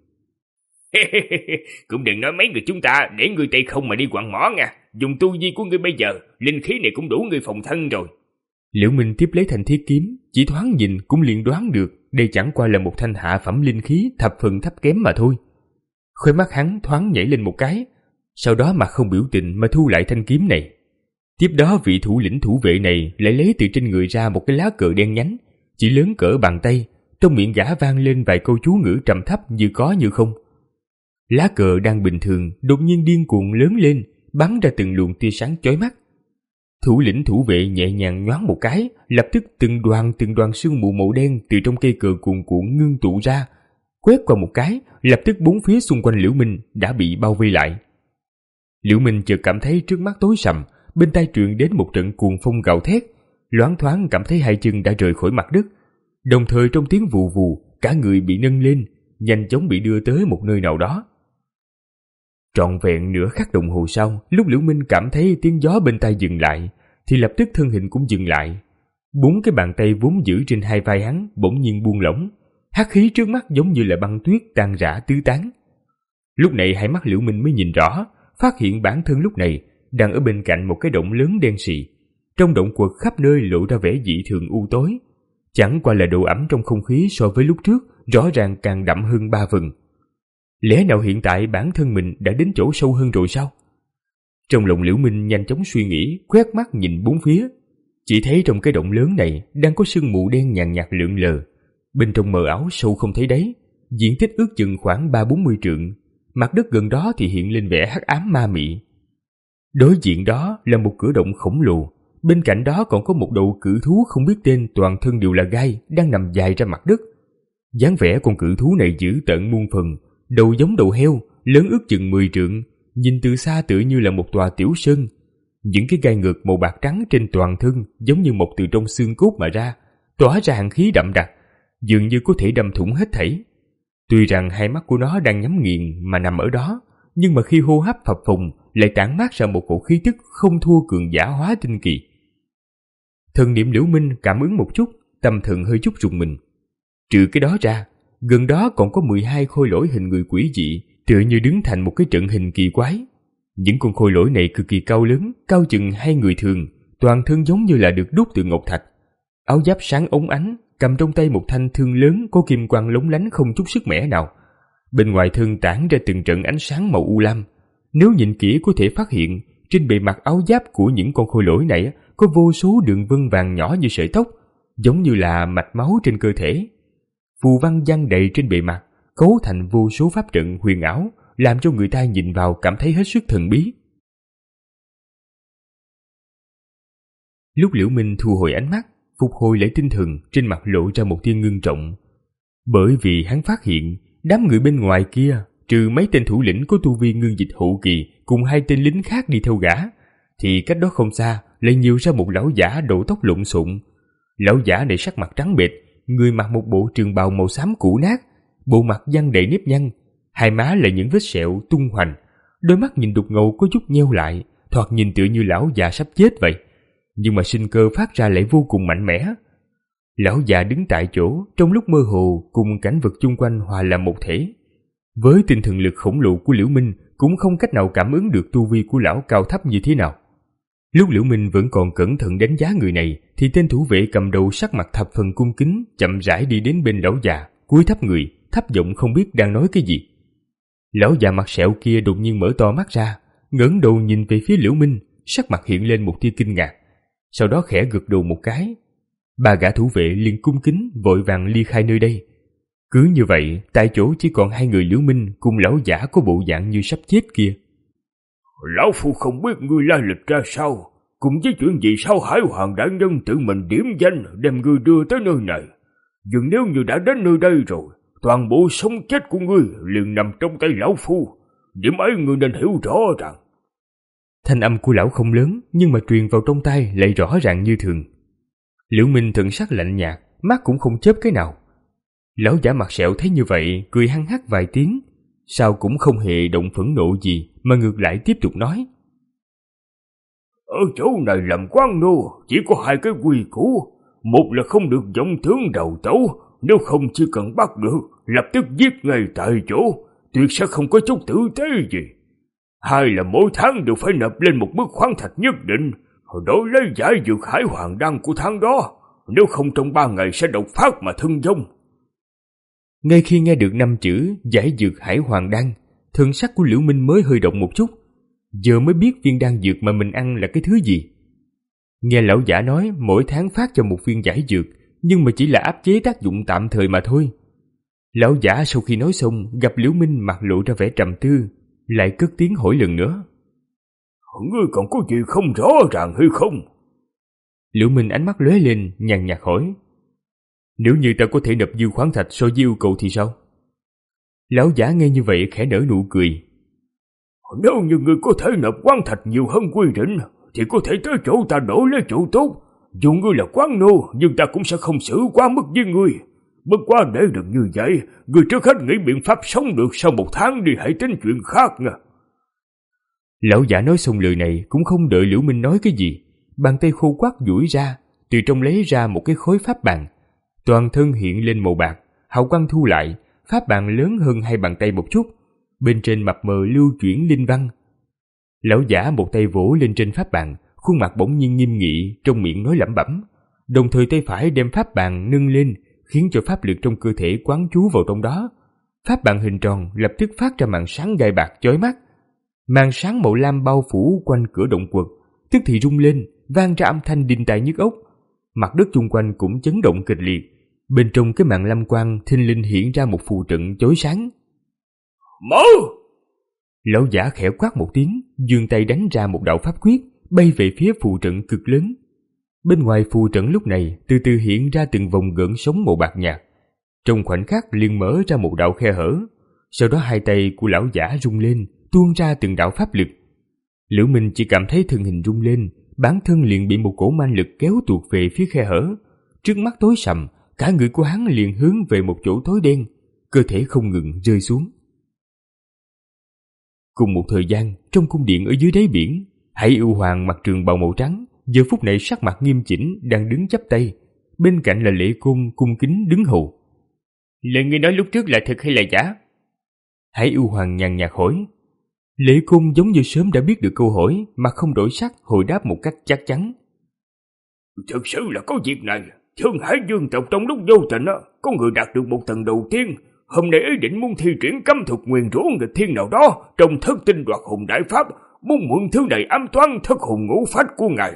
Cũng đừng nói mấy người chúng ta để ngươi tay không mà đi quặng mỏ nha. Dùng tu vi của ngươi bây giờ, linh khí này cũng đủ ngươi phòng thân rồi. Liễu Minh tiếp lấy thanh thiết kiếm, chỉ thoáng nhìn cũng liền đoán được đây chẳng qua là một thanh hạ phẩm linh khí thập phần thấp kém mà thôi. Khóe mắt hắn thoáng nhảy lên một cái, sau đó mặt không biểu tình mà thu lại thanh kiếm này. Tiếp đó vị thủ lĩnh thủ vệ này lại lấy từ trên người ra một cái lá cờ đen nhánh, chỉ lớn cỡ bàn tay, trong miệng gã vang lên vài câu chú ngữ trầm thấp như có như không. Lá cờ đang bình thường đột nhiên điên cuồng lớn lên, bắn ra từng luồng tia sáng chói mắt. Thủ lĩnh thủ vệ nhẹ nhàng nhoáng một cái, lập tức từng đoàn từng đoàn sương mù màu đen từ trong cây cờ cuồn cuộn ngưng tụ ra, quét qua một cái, lập tức bốn phía xung quanh Liễu Minh đã bị bao vây lại. Liễu Minh chợt cảm thấy trước mắt tối sầm, bên tai truyền đến một trận cuồng phong gào thét, loáng thoáng cảm thấy hai chân đã rời khỏi mặt đất, đồng thời trong tiếng vù vù, cả người bị nâng lên, nhanh chóng bị đưa tới một nơi nào đó. Trọn vẹn nửa khắc đồng hồ sau, lúc Liễu Minh cảm thấy tiếng gió bên tai dừng lại, thì lập tức thân hình cũng dừng lại. Bốn cái bàn tay vốn giữ trên hai vai hắn bỗng nhiên buông lỏng, hắc khí trước mắt giống như là băng tuyết tan rã tứ tán. Lúc này hai mắt Liễu Minh mới nhìn rõ, phát hiện bản thân lúc này đang ở bên cạnh một cái động lớn đen sì. Trong động quật khắp nơi lộ ra vẻ dị thường u tối, chẳng qua là độ ẩm trong không khí so với lúc trước rõ ràng càng đậm hơn ba phần. Lẽ nào hiện tại bản thân mình đã đến chỗ sâu hơn rồi sao? Trong lòng Liễu Minh nhanh chóng suy nghĩ, quét mắt nhìn bốn phía, chỉ thấy trong cái động lớn này đang có sương mù đen nhàn nhạt lượn lờ, bên trong mờ ảo sâu không thấy đáy, diện tích ước chừng khoảng ba bốn mươi trượng, mặt đất gần đó thì hiện lên vẻ hắc ám ma mị. Đối diện đó là một cửa động khổng lồ, bên cạnh đó còn có một đầu cự thú không biết tên, toàn thân đều là gai, đang nằm dài ra mặt đất. Dáng vẻ con cự thú này dữ tợn muôn phần, đầu giống đầu heo, lớn ước chừng mười trượng, nhìn từ xa tựa như là một tòa tiểu sơn. Những cái gai ngược màu bạc trắng trên toàn thân giống như mọc từ trong xương cốt mà ra, tỏa ra hàn khí đậm đặc, dường như có thể đâm thủng hết thảy. Tuy rằng hai mắt của nó đang nhắm nghiền mà nằm ở đó, nhưng mà khi hô hấp phập phồng lại tản mát ra một cổ khí tức không thua cường giả hóa tinh kỳ. Thần niệm Liễu Minh cảm ứng một chút, tâm thần hơi chút rùng mình. Trừ cái đó ra, gần đó còn có mười hai khôi lỗi hình người quỷ dị, tựa như đứng thành một cái trận hình kỳ quái. Những con khôi lỗi này cực kỳ cao lớn, cao chừng hai người thường, toàn thân giống như là được đúc từ ngọc thạch. Áo giáp sáng óng ánh, cầm trong tay một thanh thương lớn có kim quang lóng lánh không chút sức mẻ nào. Bên ngoài thân tản ra từng trận ánh sáng màu u lam. Nếu nhìn kỹ có thể phát hiện, trên bề mặt áo giáp của những con khôi lỗi này có vô số đường vân vàng nhỏ như sợi tóc, giống như là mạch máu trên cơ thể. Phù văn giăng đầy trên bề mặt, cấu thành vô số pháp trận huyền ảo, làm cho người ta nhìn vào cảm thấy hết sức thần bí. Lúc Liễu Minh thu hồi ánh mắt, phục hồi lại tinh thần, trên mặt lộ ra một tia ngưng trọng. Bởi vì hắn phát hiện, đám người bên ngoài kia, trừ mấy tên thủ lĩnh có tu vi ngưng dịch hậu kỳ cùng hai tên lính khác đi theo gã, thì cách đó không xa lại nhiều ra một lão giả đầu tóc lộn xộn. Lão giả này sắc mặt trắng bệch, người mặc một bộ trường bào màu xám cũ nát, bộ mặt văng đầy nếp nhăn, hai má là những vết sẹo tung hoành, đôi mắt nhìn đục ngầu có chút nheo lại, thoạt nhìn tựa như lão già sắp chết vậy, nhưng mà sinh cơ phát ra lại vô cùng mạnh mẽ. Lão già đứng tại chỗ, trong lúc mơ hồ cùng cảnh vật chung quanh hòa làm một thể. Với tinh thần lực khổng lồ của Liễu Minh cũng không cách nào cảm ứng được tu vi của lão cao thấp như thế nào. Lúc Liễu Minh vẫn còn cẩn thận đánh giá người này, thì tên thủ vệ cầm đầu sắc mặt thập phần cung kính chậm rãi đi đến bên lão già, cúi thấp người, thấp giọng không biết đang nói cái gì. Lão già mặt sẹo kia đột nhiên mở to mắt ra, ngẩng đầu nhìn về phía Liễu Minh, sắc mặt hiện lên một tia kinh ngạc, sau đó khẽ gật đầu một cái. Ba gã thủ vệ liền cung kính vội vàng ly khai nơi đây. Cứ như vậy, tại chỗ chỉ còn hai người Liễu Minh cùng lão giả có bộ dạng như sắp chết kia. Lão phu không biết ngươi la lịch ra sao, cùng với chuyện gì sao Hải Hoàng đại nhân tự mình điểm danh đem ngươi đưa tới nơi này. Nhưng nếu như đã đến nơi đây rồi, toàn bộ sống chết của ngươi liền nằm trong tay lão phu. Điểm ấy ngươi nên hiểu rõ ràng. Thanh âm của lão không lớn, nhưng mà truyền vào trong tai lại rõ ràng như thường. Liễu Minh thần sắc lạnh nhạt, mắt cũng không chớp cái nào. Lão giả mặt sẹo thấy như vậy, cười hăng hắc vài tiếng, sao cũng không hề động phẫn nộ gì, mà ngược lại tiếp tục nói. Ở chỗ này làm quan nô, chỉ có hai cái quy củ. Một là không được vọng tướng đầu tấu, nếu không chỉ cần bắt được, lập tức giết ngay tại chỗ, tuyệt sẽ không có chút tử tế gì. Hai là mỗi tháng đều phải nộp lên một mức khoáng thạch nhất định, đổi lấy giải dược Hải Hoàng đan của tháng đó, nếu không trong ba ngày sẽ độc phát mà thân vong. Ngay khi nghe được năm chữ giải dược Hải Hoàng đan, thần sắc của Liễu Minh mới hơi động một chút, giờ mới biết viên đan dược mà mình ăn là cái thứ gì. Nghe lão giả nói mỗi tháng phát cho một viên giải dược, nhưng mà chỉ là áp chế tác dụng tạm thời mà thôi. Lão giả sau khi nói xong, gặp Liễu Minh mặt lộ ra vẻ trầm tư, lại cất tiếng hỏi lần nữa. Ngươi còn có gì không rõ ràng hay không? Liễu Minh ánh mắt lóe lên, nhàn nhạt hỏi. Nếu như ta có thể nộp dư khoáng thạch so với yêu cầu thì sao? Lão giả nghe như vậy khẽ nở nụ cười. Nếu như ngươi có thể nộp khoáng thạch nhiều hơn quy định, thì có thể tới chỗ ta đổi lấy chỗ tốt. Dù ngươi là quán nô, nhưng ta cũng sẽ không xử quá mức với ngươi. Bất quá để được như vậy, ngươi trước hết nghĩ biện pháp sống được sau một tháng đi, hãy tính chuyện khác nha. Lão giả nói xong lời này cũng không đợi Liễu Minh nói cái gì, bàn tay khô quắt duỗi ra, từ trong lấy ra một cái khối pháp bàn. Toàn thân hiện lên màu bạc, hào quang thu lại, pháp bàn lớn hơn hai bàn tay một chút, bên trên mập mờ lưu chuyển linh văn. Lão giả một tay vỗ lên trên pháp bàn, khuôn mặt bỗng nhiên nghiêm nghị, trong miệng nói lẩm bẩm, đồng thời tay phải đem pháp bàn nâng lên, khiến cho pháp lực trong cơ thể quán trú vào trong đó. Pháp bàn hình tròn lập tức phát ra màn sáng gai bạc chói mắt. Màn sáng màu lam bao phủ quanh cửa động quật, tức thì rung lên, vang ra âm thanh đinh tai nhức óc. Mặt đất chung quanh cũng chấn động kịch liệt. Bên trong cái màn lam quang thình lình hiện ra một phù trận chói sáng. Mở! Lão giả khẽ quát một tiếng, giương tay đánh ra một đạo pháp quyết, bay về phía phù trận cực lớn. Bên ngoài phù trận lúc này từ từ hiện ra từng vòng gợn sóng màu bạc nhạt. Trong khoảnh khắc liền mở ra một đạo khe hở. Sau đó hai tay của lão giả rung lên, tuôn ra từng đạo pháp lực. Liễu Minh chỉ cảm thấy thân hình rung lên, bản thân liền bị một cỗ man lực kéo tuột về phía khe hở. Trước mắt tối sầm, cả người của hắn liền hướng về một chỗ tối đen, cơ thể không ngừng rơi xuống. Cùng một thời gian, trong cung điện ở dưới đáy biển, Hải Yêu Hoàng mặc trường bào màu trắng, giờ phút này sắc mặt nghiêm chỉnh đang đứng chắp tay, bên cạnh là Lệ Côn cung kính đứng hầu. Lời ngươi nói lúc trước là thật hay là giả? Hải Yêu Hoàng nhàn nhạt hỏi. Lệ Côn giống như sớm đã biết được câu hỏi mà không đổi sắc hồi đáp một cách chắc chắn. Thực sự là có việc này. Thương Hải Dương tộc trong lúc vô tình á, có người đạt được một tầng đầu tiên. Hôm nay ý định muốn thi triển cấm thuật nguyền rủa nghịch thiên nào đó trong thất tinh đoạt hồn đại pháp, muốn mượn thứ này ám toán thất hồn ngũ phách của ngài.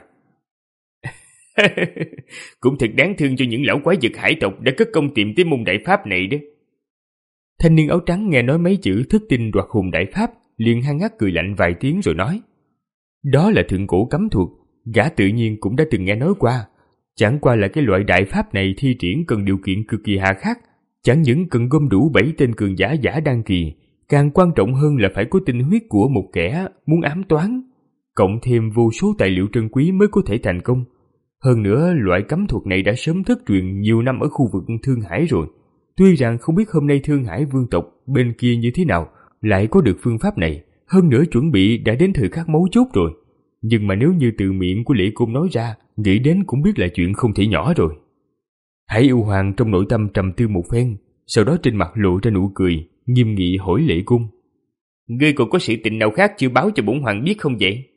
Cũng thật đáng thương cho những lão quái vật hải tộc đã cất công tìm tới môn đại pháp này đó. Thanh niên áo trắng nghe nói mấy chữ thất tinh đoạt hồn đại pháp, liền hăng hắc cười lạnh vài tiếng rồi nói. Đó là thượng cổ cấm thuật, gã tự nhiên cũng đã từng nghe nói qua. Chẳng qua là cái loại đại pháp này thi triển cần điều kiện cực kỳ hà khắc, chẳng những cần gom đủ bảy tên cường giả giả đan kỳ, càng quan trọng hơn là phải có tinh huyết của một kẻ muốn ám toán, cộng thêm vô số tài liệu trân quý mới có thể thành công. Hơn nữa, loại cấm thuật này đã sớm thất truyền nhiều năm ở khu vực Thương Hải rồi. Tuy rằng không biết hôm nay Thương Hải vương tộc bên kia như thế nào, lại có được phương pháp này, hơn nữa chuẩn bị đã đến thời khắc mấu chốt rồi. Nhưng mà nếu như từ miệng của Lệ Côn nói ra, nghĩ đến cũng biết là chuyện không thể nhỏ rồi. Hải Yêu Hoàng trong nội tâm trầm tư một phen, sau đó trên mặt lộ ra nụ cười, nghiêm nghị hỏi Lệ Côn. Ngươi còn có sự tình nào khác chưa báo cho bổn hoàng biết không vậy?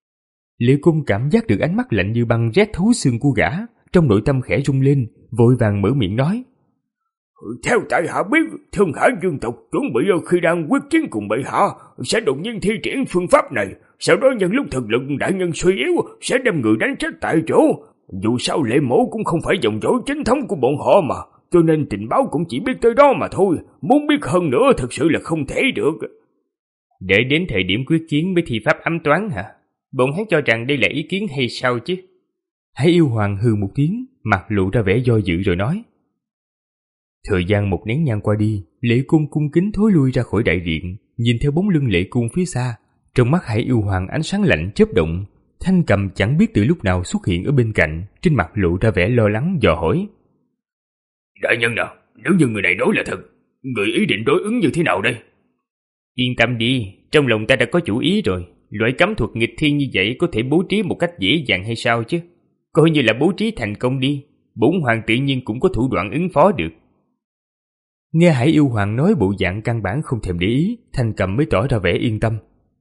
Lệ Côn cảm giác được ánh mắt lạnh như băng rét thấu xương của gã, trong nội tâm khẽ rung lên, vội vàng mở miệng nói. Theo tại hạ biết, Thương Hải Dương tộc chuẩn bị khi đang quyết chiến cùng bệ hạ sẽ đột nhiên thi triển phương pháp này, sau đó nhân lúc thực lực đại nhân suy yếu sẽ đem người đánh chết tại chỗ. Dù sao Lệ Mỗ cũng không phải dòng dõi chính thống của bọn họ mà, cho nên tình báo cũng chỉ biết tới đó mà thôi, muốn biết hơn nữa thật sự là không thể được. Để đến thời điểm quyết chiến mới thi pháp ám toán hả? Bọn hắn cho rằng đây là ý kiến hay sao chứ? Hải Yêu Hoàng hừ một tiếng, mặt lộ ra vẻ do dự rồi nói. Thời gian một nén nhang qua đi, Lệ Côn cung kính thối lui ra khỏi đại điện, nhìn theo bóng lưng Lệ Côn phía xa, trong mắt Hải Yêu Hoàng ánh sáng lạnh chớp động. Thanh Cầm chẳng biết từ lúc nào xuất hiện ở bên cạnh, trên mặt lộ ra vẻ lo lắng dò hỏi. Đại nhân nào, nếu như người này nói là thật, người ý định đối ứng như thế nào đây? Yên tâm đi, trong lòng ta đã có chủ ý rồi. Loại cấm thuật nghịch thiên như vậy có thể bố trí một cách dễ dàng hay sao chứ? Coi như là bố trí thành công đi, bổn hoàng tự nhiên cũng có thủ đoạn ứng phó được. Nghe Hải Yêu Hoàng nói bộ dạng căn bản không thèm để ý, Thanh Cầm mới tỏ ra vẻ yên tâm.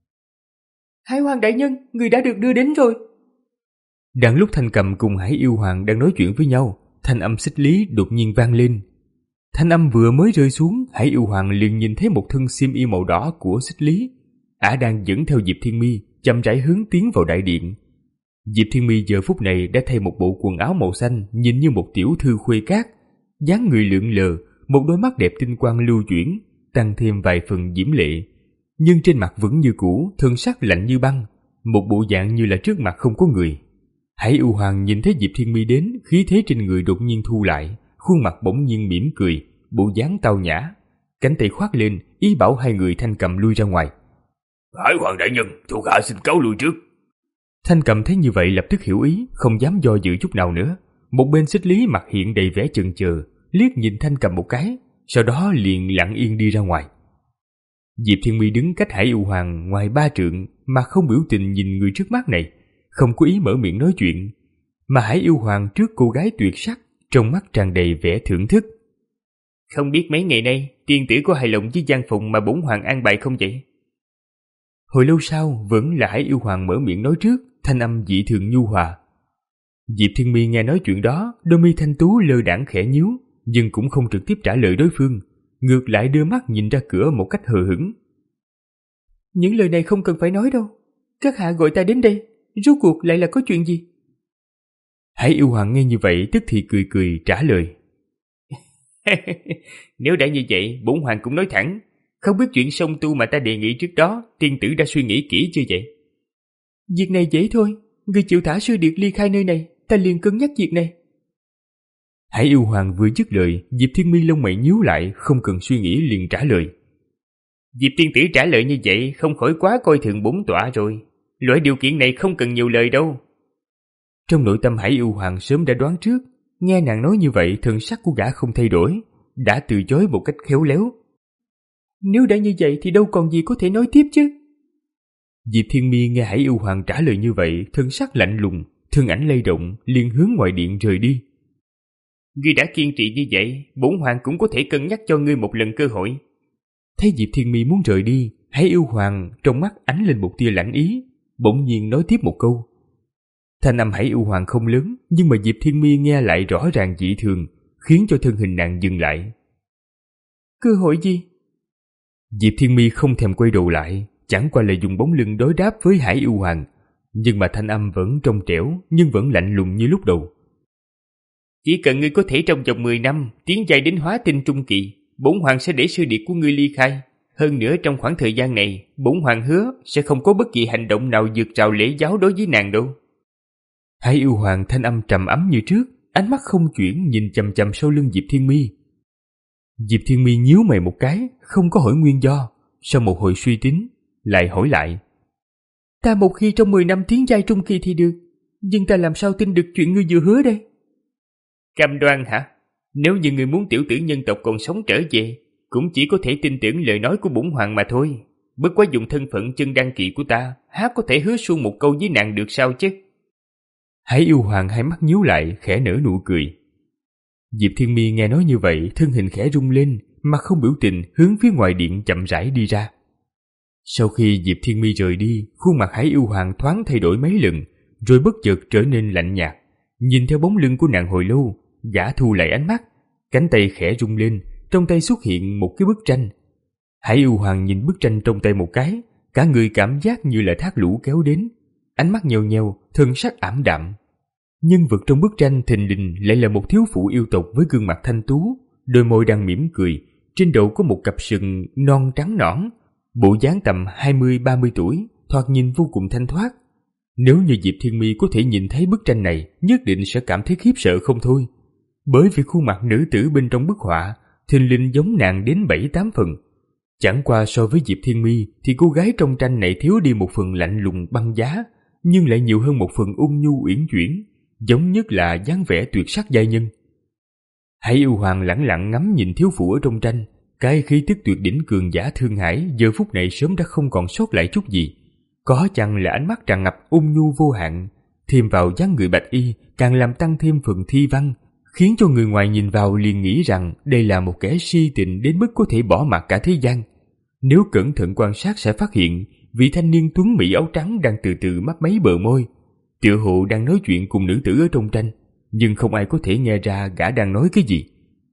Hải Hoàng đại nhân, người đã được đưa đến rồi. Đang lúc Thanh Cầm cùng Hải Yêu Hoàng đang nói chuyện với nhau, thanh âm xích lý đột nhiên vang lên. Thanh âm vừa mới rơi xuống, Hải Yêu Hoàng liền nhìn thấy một thân xiêm y màu đỏ của xích lý. Ả đang dẫn theo Diệp Thiên Mi chậm rãi hướng tiến vào đại điện. Diệp Thiên Mi giờ phút này đã thay một bộ quần áo màu xanh, nhìn như một tiểu thư khuê cát, dáng người lượn lờ, một đôi mắt đẹp tinh quang lưu chuyển, tăng thêm vài phần diễm lệ, nhưng trên mặt vẫn như cũ, thân sắc lạnh như băng, một bộ dạng như là trước mặt không có người. Hải Yêu Hoàng nhìn thấy Diệp Thiên Mi đến, khí thế trên người đột nhiên thu lại, khuôn mặt bỗng nhiên mỉm cười, bộ dáng tao nhã, cánh tay khoác lên, ý bảo hai người Thanh Cầm lui ra ngoài. Hải Hoàng đại nhân, thuộc hạ xin cáo lui trước. Thanh Cầm thấy như vậy lập tức hiểu ý, không dám do dự chút nào nữa. Một bên xích lý mặt hiện đầy vẻ chần chờ, liếc nhìn Thanh Cầm một cái, sau đó liền lặng yên đi ra ngoài. Diệp Thiên Mi đứng cách Hải Yêu Hoàng ngoài ba trượng mà không biểu tình nhìn người trước mắt này, không có ý mở miệng nói chuyện, mà Hải Yêu Hoàng trước cô gái tuyệt sắc, trong mắt tràn đầy vẻ thưởng thức. Không biết mấy ngày nay tiên tử có hài lòng với gian phòng mà bổn hoàng an bài không vậy? Hồi lâu sau vẫn là Hải Yêu Hoàng mở miệng nói trước, thanh âm dị thường nhu hòa. Diệp Thiên Mi nghe nói chuyện đó, đôi mi thanh tú lơ đãng khẽ nhíu, nhưng cũng không trực tiếp trả lời đối phương, ngược lại đưa mắt nhìn ra cửa một cách hờ hững. Những lời này không cần phải nói đâu, các hạ gọi ta đến đây, rốt cuộc lại là có chuyện gì? Hải Yêu Hoàng nghe như vậy tức thì cười cười trả lời. Nếu đã như vậy, bổn hoàng cũng nói thẳng, không biết chuyện song tu mà ta đề nghị trước đó, tiên tử đã suy nghĩ kỹ chưa vậy? Việc này dễ thôi, người chịu thả Sư Điệt ly khai nơi này, ta liền cân nhắc việc này. Hải Yêu Hoàng vừa dứt lời, Diệp Thiên Mi lông mày nhíu lại, không cần suy nghĩ liền trả lời. Diệp tiên tử trả lời như vậy không khỏi quá coi thường bổn tọa rồi. Loại điều kiện này không cần nhiều lời đâu. Trong nội tâm Hải Yêu Hoàng sớm đã đoán trước, nghe nàng nói như vậy thần sắc của gã không thay đổi, đã từ chối một cách khéo léo. Nếu đã như vậy thì đâu còn gì có thể nói tiếp chứ. Diệp Thiên Mi nghe Hải Yêu Hoàng trả lời như vậy, thân sắc lạnh lùng, thân ảnh lay động liền hướng ngoài điện rời đi. Ngươi đã kiên trì như vậy, bổn hoàng cũng có thể cân nhắc cho ngươi một lần cơ hội. Thấy Diệp Thiên Mi muốn rời đi, Hải Yêu Hoàng trong mắt ánh lên một tia lãnh ý, bỗng nhiên nói tiếp một câu. Thanh âm Hải Yêu Hoàng không lớn, nhưng mà Diệp Thiên Mi nghe lại rõ ràng dị thường, khiến cho thân hình nàng dừng lại. Cơ hội gì? Diệp Thiên Mi không thèm quay đầu lại, chẳng qua là dùng bóng lưng đối đáp với Hải Yêu Hoàng, nhưng mà thanh âm vẫn trong trẻo, nhưng vẫn lạnh lùng như lúc đầu. Chỉ cần ngươi có thể trong vòng mười năm tiến giai đến hóa tinh trung kỳ, bổn hoàng sẽ để sư điệt của ngươi ly khai. Hơn nữa trong khoảng thời gian này, bổn hoàng hứa sẽ không có bất kỳ hành động nào vượt rào lễ giáo đối với nàng đâu. Hải Yêu Hoàng thanh âm trầm ấm như trước, ánh mắt không chuyển nhìn chằm chằm sau lưng Diệp Thiên Mi. Diệp Thiên Mi nhíu mày một cái, không có hỏi nguyên do. Sau một hồi suy tính, lại hỏi lại. Ta một khi trong mười năm tiến giai trung kỳ thì được, nhưng ta làm sao tin được chuyện ngươi vừa hứa đây? Cam đoan hả? Nếu như ngươi muốn tiểu tử nhân tộc còn sống trở về, cũng chỉ có thể tin tưởng lời nói của bổn hoàng mà thôi. Bất quá dùng thân phận chân đăng kỳ của ta, há có thể hứa suông một câu với nàng được sao chứ? Hải Yêu Hoàng hai mắt nhíu lại, khẽ nở nụ cười. Diệp Thiên Mi nghe nói như vậy, thân hình khẽ rung lên, mặt không biểu tình hướng phía ngoài điện chậm rãi đi ra. Sau khi Diệp Thiên Mi rời đi, khuôn mặt Hải Yêu Hoàng thoáng thay đổi mấy lần, rồi bất chợt trở nên lạnh nhạt. Nhìn theo bóng lưng của nàng hồi lâu, gã thu lại ánh mắt, cánh tay khẽ rung lên, trong tay xuất hiện một cái bức tranh. Hải Yêu Hoàng nhìn bức tranh trong tay một cái, cả người cảm giác như là thác lũ kéo đến, ánh mắt nheo nheo, thân sắc ảm đạm. Nhân vật trong bức tranh thình lình lại là một thiếu phụ yêu tộc với gương mặt thanh tú, đôi môi đang mỉm cười, trên đầu có một cặp sừng non trắng nõn, bộ dáng tầm hai mươi ba mươi tuổi, thoạt nhìn vô cùng thanh thoát. Nếu như Diệp Thiên Mi có thể nhìn thấy bức tranh này, nhất định sẽ cảm thấy khiếp sợ không thôi. Bởi vì khuôn mặt nữ tử bên trong bức họa thình lình giống nàng đến bảy tám phần. Chẳng qua so với Diệp Thiên Mi thì cô gái trong tranh này thiếu đi một phần lạnh lùng băng giá, nhưng lại nhiều hơn một phần ôn nhu uyển chuyển, giống nhất là dáng vẻ tuyệt sắc giai nhân. Hải Yêu Hoàng lẳng lặng ngắm nhìn thiếu phụ ở trong tranh, cái khí tức tuyệt đỉnh cường giả Thương Hải giờ phút này sớm đã không còn sót lại chút gì. Có chăng là ánh mắt tràn ngập ôn nhu vô hạn, thêm vào dáng người bạch y càng làm tăng thêm phần thi văn, khiến cho người ngoài nhìn vào liền nghĩ rằng đây là một kẻ si tình đến mức có thể bỏ mặc cả thế gian. Nếu cẩn thận quan sát sẽ phát hiện vị thanh niên tuấn mỹ áo trắng đang từ từ mấp máy bờ môi, tựa hồ đang nói chuyện cùng nữ tử ở trong tranh, nhưng không ai có thể nghe ra gã đang nói cái gì.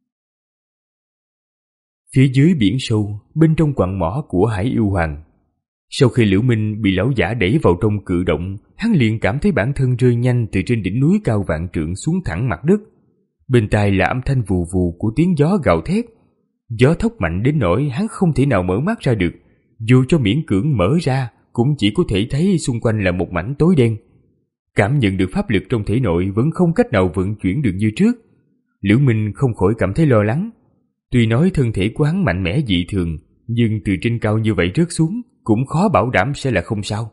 Phía dưới biển sâu, bên trong quặng mỏ của Hải Yêu Hoàng, sau khi Liễu Minh bị lão giả đẩy vào trong cự động, hắn liền cảm thấy bản thân rơi nhanh từ trên đỉnh núi cao vạn trượng xuống thẳng mặt đất. Bên tai là âm thanh vù vù của tiếng gió gào thét. Gió thốc mạnh đến nỗi hắn không thể nào mở mắt ra được, dù cho miễn cưỡng mở ra cũng chỉ có thể thấy xung quanh là một mảnh tối đen. Cảm nhận được pháp lực trong thể nội vẫn không cách nào vận chuyển được như trước, Liễu Minh không khỏi cảm thấy lo lắng. Tuy nói thân thể của hắn mạnh mẽ dị thường, nhưng từ trên cao như vậy rớt xuống cũng khó bảo đảm sẽ là không sao.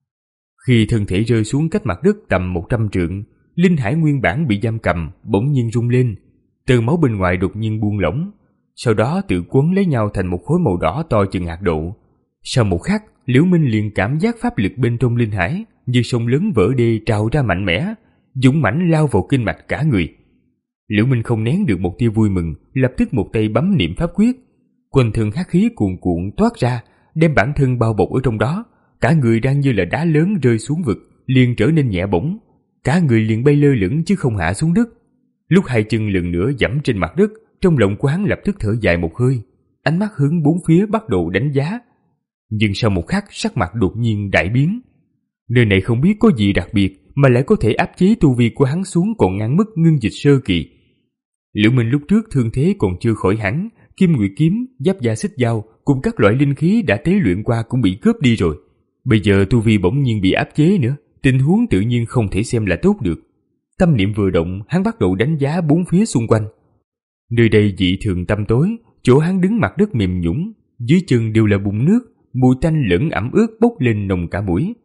Khi thân thể rơi xuống cách mặt đất tầm một trăm trượng, linh hải nguyên bản bị giam cầm bỗng nhiên rung lên, tơ máu bên ngoài đột nhiên buông lỏng, sau đó tự quấn lấy nhau thành một khối màu đỏ to chừng hạt đậu. Sau một khắc, Liễu Minh liền cảm giác pháp lực bên trong linh hải như sông lớn vỡ đê trào ra mạnh mẽ, dũng mãnh lao vào kinh mạch cả người. Liễu Minh không nén được một tia vui mừng, lập tức một tay bấm niệm pháp quyết, quanh thân hắc khí cuồn cuộn toát ra, đem bản thân bao bọc ở trong đó, cả người đang như là đá lớn rơi xuống vực, liền trở nên nhẹ bổng, cả người liền bay lơ lửng chứ không hạ xuống đất. Lúc hai chân lần nữa giẫm trên mặt đất, trong lòng của hắn lập tức thở dài một hơi, ánh mắt hướng bốn phía bắt đầu đánh giá. Nhưng sau một khắc sắc mặt đột nhiên đại biến. Nơi này không biết có gì đặc biệt mà lại có thể áp chế tu vi của hắn xuống còn ngang mức ngưng dịch sơ kỳ. Liễu Minh lúc trước thương thế còn chưa khỏi hẳn, Kim Nguyệt kiếm, giáp da xích dao cùng các loại linh khí đã tế luyện qua cũng bị cướp đi rồi. Bây giờ tu vi bỗng nhiên bị áp chế nữa, tình huống tự nhiên không thể xem là tốt được. Tâm niệm vừa động, hắn bắt đầu đánh giá bốn phía xung quanh. Nơi đây dị thường tăm tối, chỗ hắn đứng mặt đất mềm nhũn, dưới chân đều là bùn nước, mùi tanh lẫn ẩm ướt bốc lên nồng cả mũi.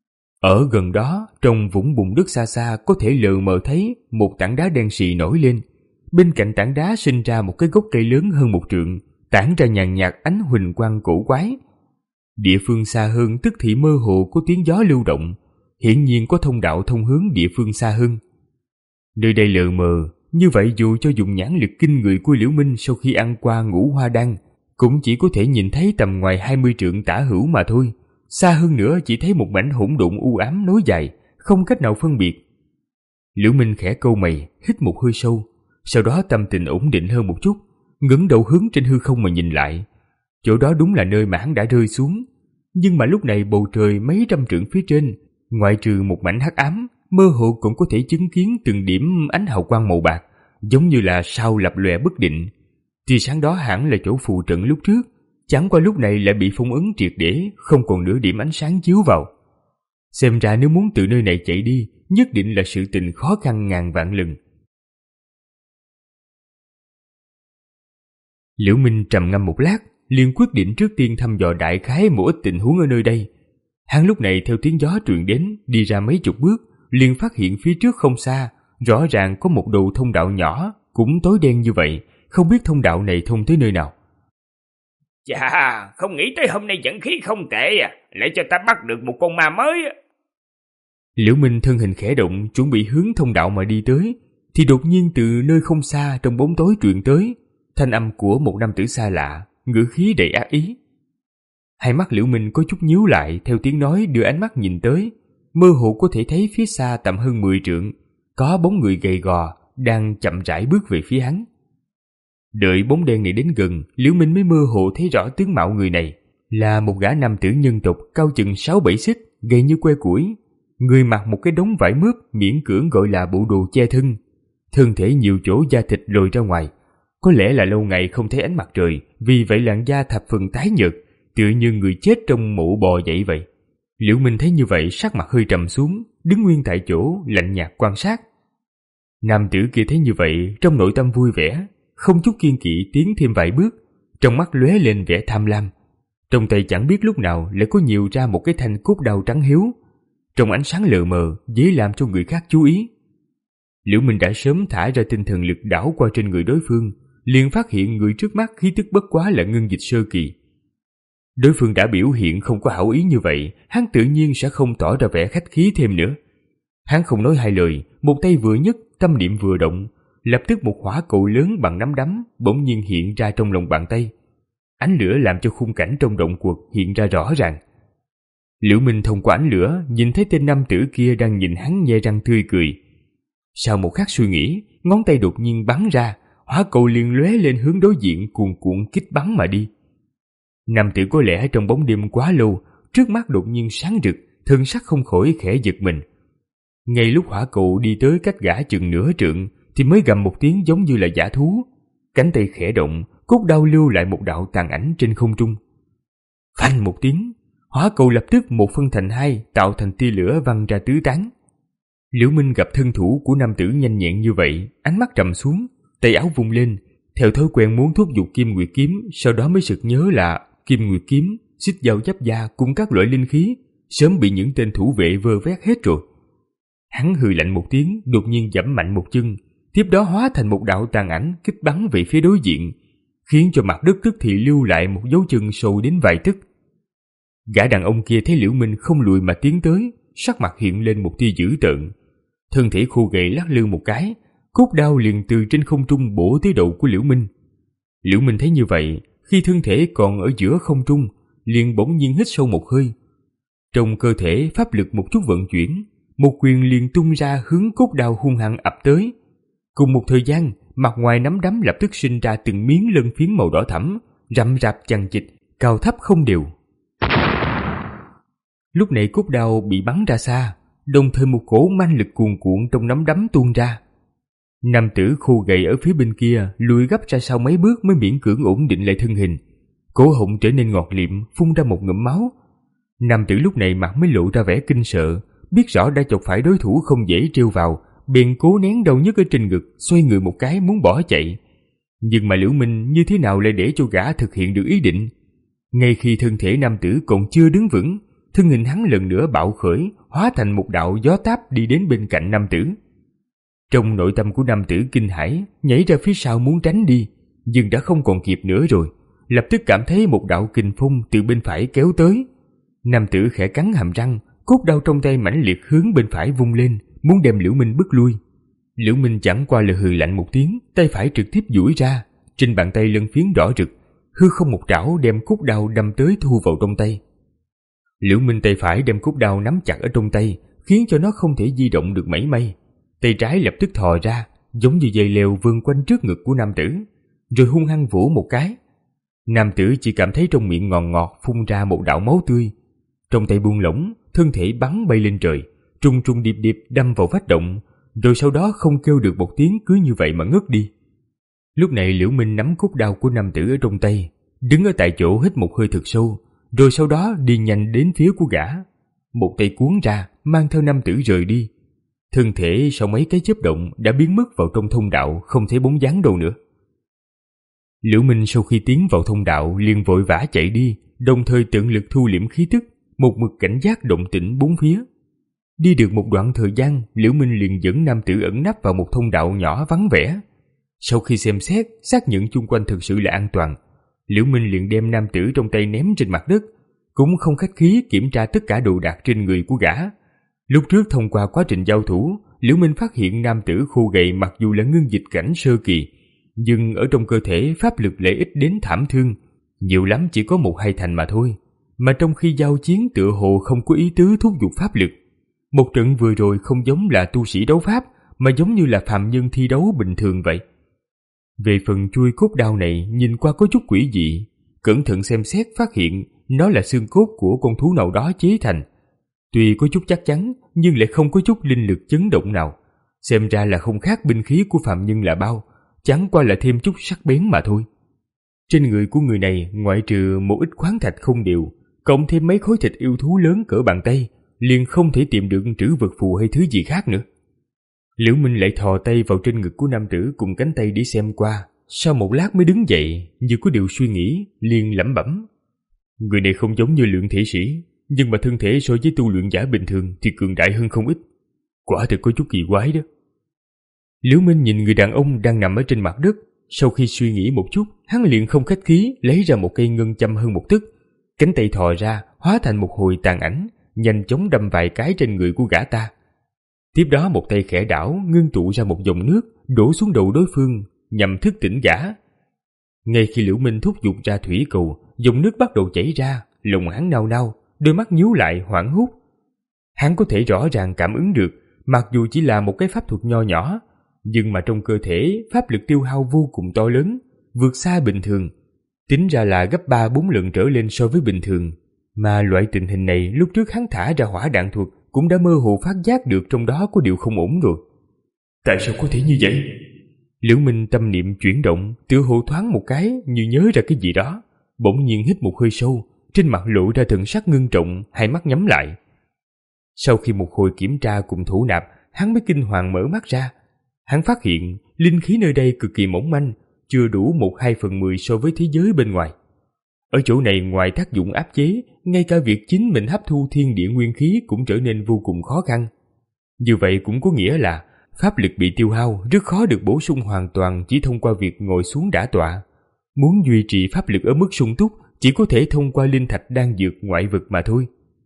Ở gần đó, trong vũng bùn đất xa xa có thể lờ mờ thấy một tảng đá đen xì nổi lên. Bên cạnh tảng đá sinh ra một cái gốc cây lớn hơn một trượng, tản ra nhàn nhạt ánh huỳnh quang cổ quái. Địa phương xa hơn tức thì mơ hồ có tiếng gió lưu động, hiển nhiên có thông đạo thông hướng địa phương xa hơn. Nơi đây lờ mờ, như vậy dù cho dùng nhãn lực kinh người của Liễu Minh sau khi ăn qua ngũ hoa đan, cũng chỉ có thể nhìn thấy tầm ngoài hai mươi trượng tả hữu mà thôi. Xa hơn nữa chỉ thấy một mảnh hỗn độn u ám nối dài, không cách nào phân biệt. Liễu Minh khẽ cau mày, hít một hơi sâu, sau đó tâm tình ổn định hơn một chút, ngẩng đầu hướng trên hư không mà nhìn lại. Chỗ đó đúng là nơi mà hắn đã rơi xuống, nhưng mà lúc này bầu trời mấy trăm trượng phía trên, ngoại trừ một mảnh hắc ám, mơ hồ cũng có thể chứng kiến từng điểm ánh hào quang màu bạc, giống như là sao lập lòe bất định. Tia sáng đó hẳn là chỗ phù trận lúc trước, chẳng qua lúc này lại bị phong ấn triệt để, không còn nửa điểm ánh sáng chiếu vào. Xem ra nếu muốn từ nơi này chạy đi, nhất định là sự tình khó khăn ngàn vạn lần. Liễu Minh trầm ngâm một lát, liền quyết định trước tiên thăm dò đại khái một ít tình huống ở nơi đây. Hắn lúc này theo tiếng gió truyền đến, đi ra mấy chục bước, liền phát hiện phía trước không xa, rõ ràng có một đầu thông đạo nhỏ, cũng tối đen như vậy, không biết thông đạo này thông tới nơi nào. Chà, không nghĩ tới hôm nay vận khí không tệ à, lại cho ta bắt được một con ma mới. Liễu Minh thân hình khẽ động, chuẩn bị hướng thông đạo mà đi tới, thì đột nhiên từ nơi không xa trong bóng tối truyền tới thanh âm của một nam tử xa lạ, ngữ khí đầy ác ý. Hai mắt Liễu Minh có chút nhíu lại, theo tiếng nói đưa ánh mắt nhìn tới, mơ hồ có thể thấy phía xa tầm hơn mười trượng, có bóng người gầy gò đang chậm rãi bước về phía hắn. Đợi bóng đen này đến gần, Liễu Minh mới mơ hồ thấy rõ tướng mạo người này, là một gã nam tử nhân tộc cao chừng sáu bảy xích, gầy như que củi, người mặc một cái đống vải mướp miễn cưỡng gọi là bộ đồ che thân, thân thể nhiều chỗ da thịt lồi ra ngoài, có lẽ là lâu ngày không thấy ánh mặt trời, vì vậy làn da thập phần tái nhợt, tựa như người chết trong mộ bò dậy vậy. Liễu Minh thấy như vậy, sắc mặt hơi trầm xuống, đứng nguyên tại chỗ lạnh nhạt quan sát. Nam tử kia thấy như vậy, trong nội tâm vui vẻ, không chút kiêng kỵ tiến thêm vài bước, trong mắt lóe lên vẻ tham lam. Trong tay chẳng biết lúc nào lại có nhiều ra một cái thanh cốt đao trắng hiếu, trong ánh sáng lờ mờ dễ làm cho người khác chú ý. Liễu Minh đã sớm thả ra tinh thần lực đảo qua trên người đối phương, liền phát hiện người trước mắt khí tức bất quá là ngân dịch sơ kỳ. Đối phương đã biểu hiện không có hảo ý như vậy, hắn tự nhiên sẽ không tỏ ra vẻ khách khí thêm nữa. Hắn không nói hai lời, một tay vừa nhấc, tâm niệm vừa động, lập tức một hỏa cầu lớn bằng nắm đấm bỗng nhiên hiện ra trong lòng bàn tay. Ánh lửa làm cho khung cảnh trong động quật hiện ra rõ ràng. Liễu Minh thông qua ánh lửa nhìn thấy tên nam tử kia đang nhìn hắn nhe răng tươi cười. Sau một khắc suy nghĩ, ngón tay đột nhiên bắn ra, hỏa cầu liền lóe lên hướng đối diện cuồn cuộn kích bắn mà đi. Nam tử có lẽ trong bóng đêm quá lâu, trước mắt đột nhiên sáng rực, thân sắc không khỏi khẽ giật mình. Ngay lúc hỏa cầu đi tới cách gã chừng nửa trượng, thì mới gầm một tiếng giống như là dã thú. Cánh tay khẽ động, cốt đao lưu lại một đạo tàn ảnh trên không trung. Phanh một tiếng, hỏa cầu lập tức một phân thành hai, tạo thành tia lửa văng ra tứ tán. Liễu Minh gặp thân thủ của nam tử nhanh nhẹn như vậy, ánh mắt trầm xuống, tay áo vung lên, theo thói quen muốn thúc giục Kim Nguyệt kiếm, sau đó mới sực nhớ là Kim Nguyệt kiếm, xích dao giáp da cùng các loại linh khí sớm bị những tên thủ vệ vơ vét hết rồi. Hắn hừ lạnh một tiếng, đột nhiên giẫm mạnh một chân, tiếp đó hóa thành một đạo tàn ảnh kích bắn về phía đối diện, khiến cho mặt đất tức thì lưu lại một dấu chân sâu đến vài tấc. Gã đàn ông kia thấy Liễu Minh không lùi mà tiến tới, sắc mặt hiện lên một tia dữ tợn, thân thể khô gầy lắc lư một cái, cốt đao liền từ trên không trung bổ tới đầu của Liễu Minh. Liễu Minh thấy như vậy, khi thân thể còn ở giữa không trung, liền bỗng nhiên hít sâu một hơi. Trong cơ thể pháp lực một chút vận chuyển, một quyền liền tung ra hướng cốt đao hung hăng ập tới. Cùng một thời gian, mặt ngoài nắm đấm lập tức sinh ra từng miếng lân phiến màu đỏ thẫm, rậm rạp chằng chịt, cao thấp không đều. Lúc này cốt đao bị bắn ra xa, đồng thời một cỗ manh lực cuồn cuộn trong nắm đấm tuôn ra. Nam tử khô gầy ở phía bên kia lùi gấp ra sau mấy bước mới miễn cưỡng ổn định lại thân hình, cổ họng trở nên ngọt liệm, phun ra một ngụm máu. Nam tử lúc này mặt mới lộ ra vẻ kinh sợ, biết rõ đã chọc phải đối thủ không dễ trêu vào, bèn cố nén đau nhức ở trên ngực, xoay người một cái muốn bỏ chạy. Nhưng mà Liễu Minh như thế nào lại để cho gã thực hiện được ý định? Ngay khi thân thể nam tử còn chưa đứng vững, thân hình hắn lần nữa bạo khởi, hóa thành một đạo gió táp đi đến bên cạnh nam tử. Trong nội tâm của nam tử kinh hãi, nhảy ra phía sau muốn tránh đi, nhưng đã không còn kịp nữa rồi, lập tức cảm thấy một đạo kình phong từ bên phải kéo tới. Nam tử khẽ cắn hàm răng, cốt đao trong tay mãnh liệt hướng bên phải vung lên, muốn đem Liễu Minh bức lui. Liễu Minh chẳng qua là hừ lạnh một tiếng, tay phải trực tiếp duỗi ra, trên bàn tay lân phiến đỏ rực, hư không một trảo đem cốt đao đâm tới thu vào trong tay. Liễu Minh tay phải đem cốt đao nắm chặt ở trong tay, khiến cho nó không thể di động được mảy may. Tay trái lập tức thò ra, giống như dây leo vươn quanh trước ngực của nam tử, rồi hung hăng vỗ một cái. Nam tử chỉ cảm thấy trong miệng ngọt ngọt phun ra một đạo máu tươi. Trong tay buông lỏng, thân thể bắn bay lên trời, trùng trùng điệp điệp đâm vào vách động, rồi sau đó không kêu được một tiếng cứ như vậy mà ngất đi. Lúc này Liễu Minh nắm cốt đao của nam tử ở trong tay, đứng ở tại chỗ hít một hơi thật sâu, rồi sau đó đi nhanh đến phía của gã. Một tay cuốn ra, mang theo nam tử rời đi. Thân thể sau mấy cái chớp động đã biến mất vào trong thông đạo, không thấy bóng dáng đâu nữa. Liễu Minh sau khi tiến vào thông đạo liền vội vã chạy đi, đồng thời tận lực thu liễm khí tức, một mực cảnh giác động tĩnh bốn phía. Đi được một đoạn thời gian, Liễu Minh liền dẫn nam tử ẩn nấp vào một thông đạo nhỏ vắng vẻ. Sau khi xem xét, xác nhận chung quanh thực sự là an toàn, Liễu Minh liền đem nam tử trong tay ném trên mặt đất, cũng không khách khí kiểm tra tất cả đồ đạc trên người của gã. Lúc trước thông qua quá trình giao thủ, Liễu Minh phát hiện nam tử khô gầy mặc dù là ngưng dịch cảnh sơ kỳ, nhưng ở trong cơ thể pháp lực lại ít đến thảm thương, nhiều lắm chỉ có một hai thành mà thôi, mà trong khi giao chiến tựa hồ không có ý tứ thúc giục pháp lực. Một trận vừa rồi không giống là tu sĩ đấu pháp, mà giống như là phàm nhân thi đấu bình thường vậy. Về phần chuôi cốt đao này nhìn qua có chút quỷ dị, cẩn thận xem xét phát hiện nó là xương cốt của con thú nào đó chế thành. Tuy có chút chắc chắn nhưng lại không có chút linh lực chấn động nào, xem ra là không khác binh khí của phàm nhân là bao, chẳng qua là thêm chút sắc bén mà thôi. Trên người của người này ngoại trừ một ít khoáng thạch không đều, cộng thêm mấy khối thịt yêu thú lớn cỡ bàn tay, liền không thể tìm được trữ vật phù hay thứ gì khác nữa. Liễu Minh lại thò tay vào trên ngực của nam tử cùng cánh tay để xem qua, sau một lát mới đứng dậy, như có điều suy nghĩ, liền lẩm bẩm. Người này không giống như lượng thể sĩ, nhưng mà thân thể so với tu luyện giả bình thường thì cường đại hơn không ít. Quả thực có chút kỳ quái đó. Liễu Minh nhìn người đàn ông đang nằm ở trên mặt đất, sau khi suy nghĩ một chút, hắn liền không khách khí lấy ra một cây ngân châm hơn một tấc, cánh tay thò ra hóa thành một hồi tàn ảnh, nhanh chóng đâm vài cái trên người của gã ta. Tiếp đó một tay khẽ đảo ngưng tụ ra một dòng nước đổ xuống đầu đối phương nhằm thức tỉnh gã. Ngay khi Liễu Minh thúc giục ra thủy cầu, dòng nước bắt đầu chảy ra, lòng hắn nao nao, đôi mắt nhíu lại hoảng hốt. Hắn có thể rõ ràng cảm ứng được, mặc dù chỉ là một cái pháp thuật nho nhỏ, nhưng mà trong cơ thể pháp lực tiêu hao vô cùng to lớn, vượt xa bình thường, tính ra là gấp ba bốn lần trở lên so với bình thường. Mà loại tình hình này lúc trước hắn thả ra hỏa đạn thuật cũng đã mơ hồ phát giác được trong đó có điều không ổn rồi. Tại sao có thể như vậy? Liễu Minh tâm niệm chuyển động, tựa hồ thoáng một cái như nhớ ra cái gì đó, bỗng nhiên hít một hơi sâu, trên mặt lộ ra thần sắc ngưng trọng, hai mắt nhắm lại. Sau khi một hồi kiểm tra cùng thủ nạp, hắn mới kinh hoàng mở mắt ra. Hắn phát hiện linh khí nơi đây cực kỳ mỏng manh, chưa đủ một hai phần mười so với thế giới bên ngoài. Ở chỗ này ngoài tác dụng áp chế, ngay cả việc chính mình hấp thu thiên địa nguyên khí cũng trở nên vô cùng khó khăn. Như vậy cũng có nghĩa là pháp lực bị tiêu hao rất khó được bổ sung hoàn toàn chỉ thông qua việc ngồi xuống đả tọa. Muốn duy trì pháp lực ở mức sung túc chỉ có thể thông qua linh thạch đan dược ngoại vực mà thôi.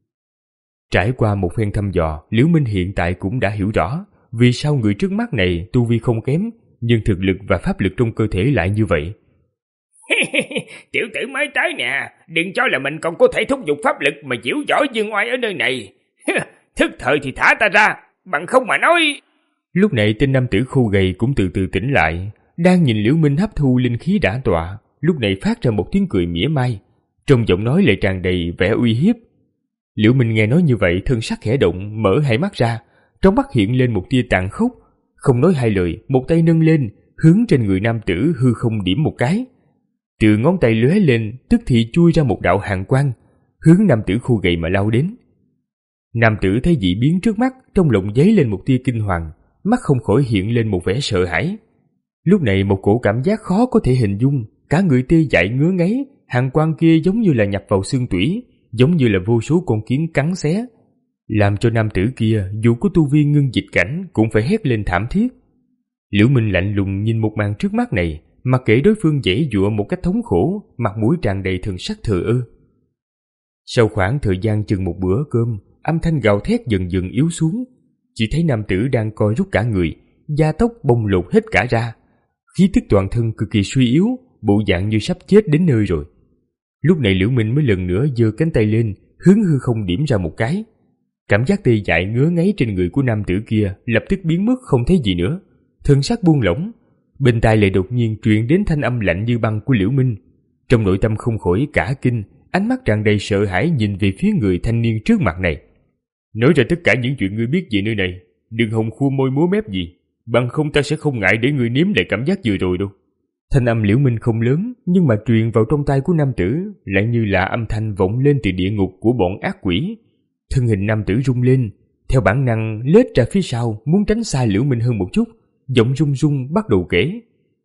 Trải qua một phen thăm dò, Liễu Minh hiện tại cũng đã hiểu rõ vì sao người trước mắt này tu vi không kém, nhưng thực lực và pháp lực trong cơ thể lại như vậy. Tiểu tử mới tới nè, đừng cho là mình còn có thể thúc giục pháp lực mà diễu võ dương oai ở nơi này. Thức thời thì thả ta ra, bằng không mà nói. Lúc này tên nam tử khô gầy cũng từ từ tỉnh lại, đang nhìn Liễu Minh hấp thu linh khí đả tọa, lúc này phát ra một tiếng cười mỉa mai, trong giọng nói lại tràn đầy vẻ uy hiếp. Liễu Minh nghe nói như vậy, thân sắc khẽ động, mở hai mắt ra, trong mắt hiện lên một tia tàn khốc, không nói hai lời, một tay nâng lên, hướng trên người nam tử hư không điểm một cái. Từ ngón tay lóe lên, tức thì chui ra một đạo hàn quang, hướng nam tử khô gầy mà lao đến. Nam tử thấy dị biến trước mắt, trong lòng dấy lên một tia kinh hoàng, mắt không khỏi hiện lên một vẻ sợ hãi. Lúc này một cổ cảm giác khó có thể hình dung, cả người tê dại ngứa ngáy, hàn quang kia giống như là nhập vào xương tủy, giống như là vô số con kiến cắn xé, làm cho nam tử kia dù có tu vi ngưng dịch cảnh cũng phải hét lên thảm thiết. Liễu Minh lạnh lùng nhìn một màn trước mắt này, mặc kệ đối phương giãy giụa một cách thống khổ, mặt mũi tràn đầy thần sắc thờ ơ. Sau khoảng thời gian chừng một bữa cơm, âm thanh gào thét dần dần yếu xuống. Chỉ thấy nam tử đang co rút cả người, da tóc bông lột hết cả ra, khí tức toàn thân cực kỳ suy yếu, bộ dạng như sắp chết đến nơi rồi. Lúc này Liễu Minh mới lần nữa giơ cánh tay lên, hướng hư không điểm ra một cái. Cảm giác tê dại ngứa ngáy trên người của nam tử kia lập tức biến mất không thấy gì nữa. Thân xác buông lỏng, bên tai lại đột nhiên truyền đến thanh âm lạnh như băng của Liễu Minh. Trong nội tâm không khỏi cả kinh, ánh mắt tràn đầy sợ hãi nhìn về phía người thanh niên trước mặt này. Nói ra tất cả những chuyện ngươi biết về nơi này, đừng hòng khua môi múa mép gì, bằng không ta sẽ không ngại để ngươi nếm lại cảm giác vừa rồi đâu. Thanh âm Liễu Minh không lớn, nhưng mà truyền vào trong tai của nam tử lại như là âm thanh vọng lên từ địa ngục của bọn ác quỷ. Thân hình nam tử rung lên, theo bản năng lết ra phía sau, muốn tránh xa Liễu Minh hơn một chút, giọng run run bắt đầu kể.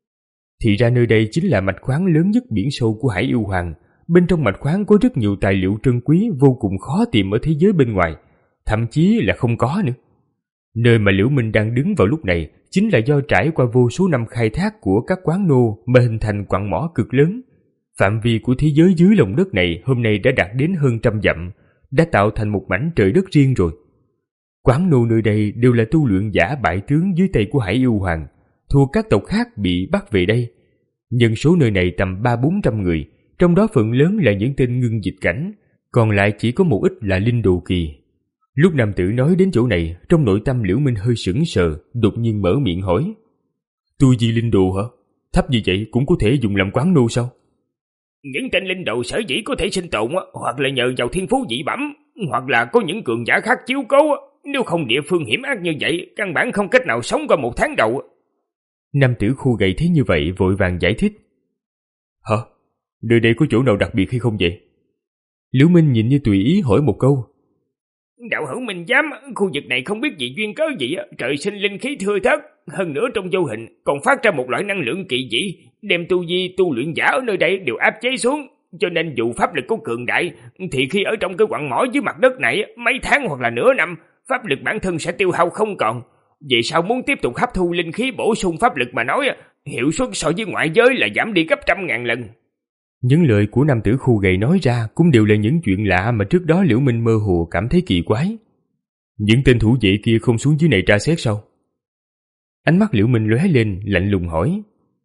Thì ra nơi đây chính là mạch khoáng lớn nhất biển sâu của Hải Yêu Hoàng. Bên trong mạch khoáng có rất nhiều tài liệu trân quý vô cùng khó tìm ở thế giới bên ngoài, thậm chí là không có nữa. Nơi mà Liễu Minh đang đứng vào lúc này chính là do trải qua vô số năm khai thác của các quán nô mà hình thành quặng mỏ cực lớn. Phạm vi của thế giới dưới lòng đất này hôm nay đã đạt đến hơn trăm dặm, đã tạo thành một mảnh trời đất riêng rồi. Quán nô nơi đây đều là tu luyện giả bại tướng dưới tay của Hải Yêu Hoàng, thuộc các tộc khác bị bắt về đây. Nhân số nơi này tầm ba bốn trăm người, trong đó phần lớn là những tên ngưng dịch cảnh, còn lại chỉ có một ít là linh đồ kỳ. Lúc nam tử nói đến chỗ này, trong nội tâm Liễu Minh hơi sững sờ, đột nhiên mở miệng hỏi. Tu vi linh đồ hả? Thấp như vậy cũng có thể dùng làm quán nô sao? Những tên linh đồ sở dĩ có thể sinh tồn, hoặc là nhờ vào thiên phú dị bẩm, hoặc là có những cường giả khác chiếu cố. Nếu không địa phương hiểm ác như vậy, căn bản không cách nào sống qua một tháng đầu. Nam tử khô gầy thấy như vậy vội vàng giải thích. Hả? Nơi đây có chỗ nào đặc biệt hay không vậy? Liễu Minh nhìn như tùy ý hỏi một câu. Đạo hữu Minh Giám, khu vực này không biết vì duyên cớ gì, trời sinh linh khí thưa thớt, hơn nữa trong vô hình còn phát ra một loại năng lượng kỳ dị, đem tu vi tu luyện giả ở nơi đây đều áp chế xuống, cho nên dù pháp lực có cường đại, thì khi ở trong cái quặng mỏ dưới mặt đất này, mấy tháng hoặc là nửa năm, pháp lực bản thân sẽ tiêu hao không còn. Vậy sao muốn tiếp tục hấp thu linh khí bổ sung pháp lực mà nói, hiệu suất so với ngoại giới là giảm đi gấp trăm ngàn lần. Những lời của nam tử khô gầy nói ra cũng đều là những chuyện lạ mà trước đó Liễu Minh mơ hồ cảm thấy kỳ quái. Những tên thủ vệ kia không xuống dưới này tra xét sao? Ánh mắt Liễu Minh lóe lên, lạnh lùng hỏi.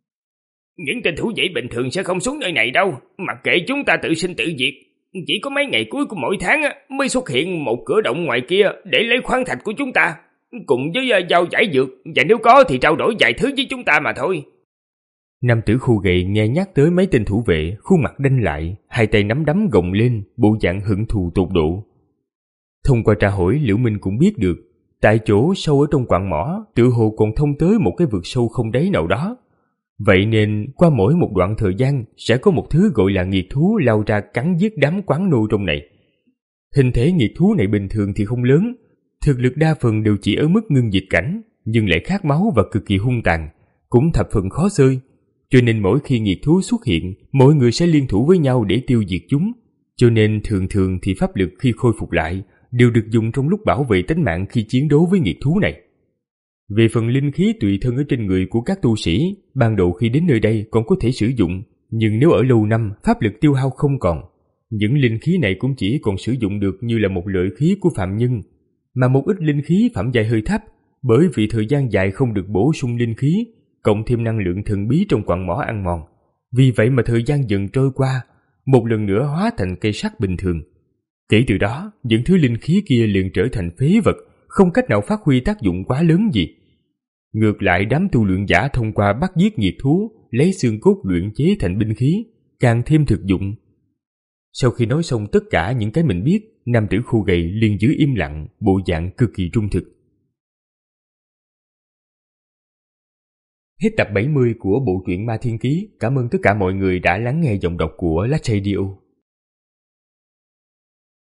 Những tên thủ vệ bình thường sẽ không xuống nơi này đâu, mặc kệ chúng ta tự sinh tự diệt. Chỉ có mấy ngày cuối của mỗi tháng mới xuất hiện một cửa động ngoài kia để lấy khoáng thạch của chúng ta, cùng với giao giải dược, và nếu có thì trao đổi vài thứ với chúng ta mà thôi. Nam tử khô gầy nghe nhắc tới mấy tên thủ vệ, khuôn mặt đanh lại, hai tay nắm đấm gồng lên, bộ dạng hận thù tột độ. Thông qua tra hỏi, Liễu Minh cũng biết được, tại chỗ sâu ở trong quặng mỏ, tự hồ còn thông tới một cái vực sâu không đáy nào đó. Vậy nên, qua mỗi một đoạn thời gian, sẽ có một thứ gọi là nghiệt thú lao ra cắn giết đám quán nô trong này. Hình thể nghiệt thú này bình thường thì không lớn, thực lực đa phần đều chỉ ở mức ngưng dịch cảnh, nhưng lại khát máu và cực kỳ hung tàn, cũng thập phần khó xơi. Cho nên mỗi khi nghiệt thú xuất hiện, mọi người sẽ liên thủ với nhau để tiêu diệt chúng. Cho nên thường thường thì pháp lực khi khôi phục lại đều được dùng trong lúc bảo vệ tính mạng khi chiến đấu với nghiệt thú này. Về phần linh khí tùy thân ở trên người của các tu sĩ, ban đầu khi đến nơi đây còn có thể sử dụng, nhưng nếu ở lâu năm, pháp lực tiêu hao không còn. Những linh khí này cũng chỉ còn sử dụng được như là một lợi khí của phạm nhân, mà một ít linh khí phẩm giai hơi thấp, bởi vì thời gian dài không được bổ sung linh khí, cộng thêm năng lượng thần bí trong quặng mỏ ăn mòn. Vì vậy mà thời gian dần trôi qua, một lần nữa hóa thành cây sắt bình thường. Kể từ đó, những thứ linh khí kia liền trở thành phế vật, không cách nào phát huy tác dụng quá lớn gì. Ngược lại, đám tu luyện giả thông qua bắt giết nghiệt thú, lấy xương cốt luyện chế thành binh khí, càng thêm thực dụng. Sau khi nói xong tất cả những cái mình biết, nam tử khô gầy liền giữ im lặng, bộ dạng cực kỳ trung thực. Hết tập bảy mươi của bộ truyện Ma Thiên Ký. Cảm ơn tất cả mọi người đã lắng nghe giọng đọc của Lách Radio.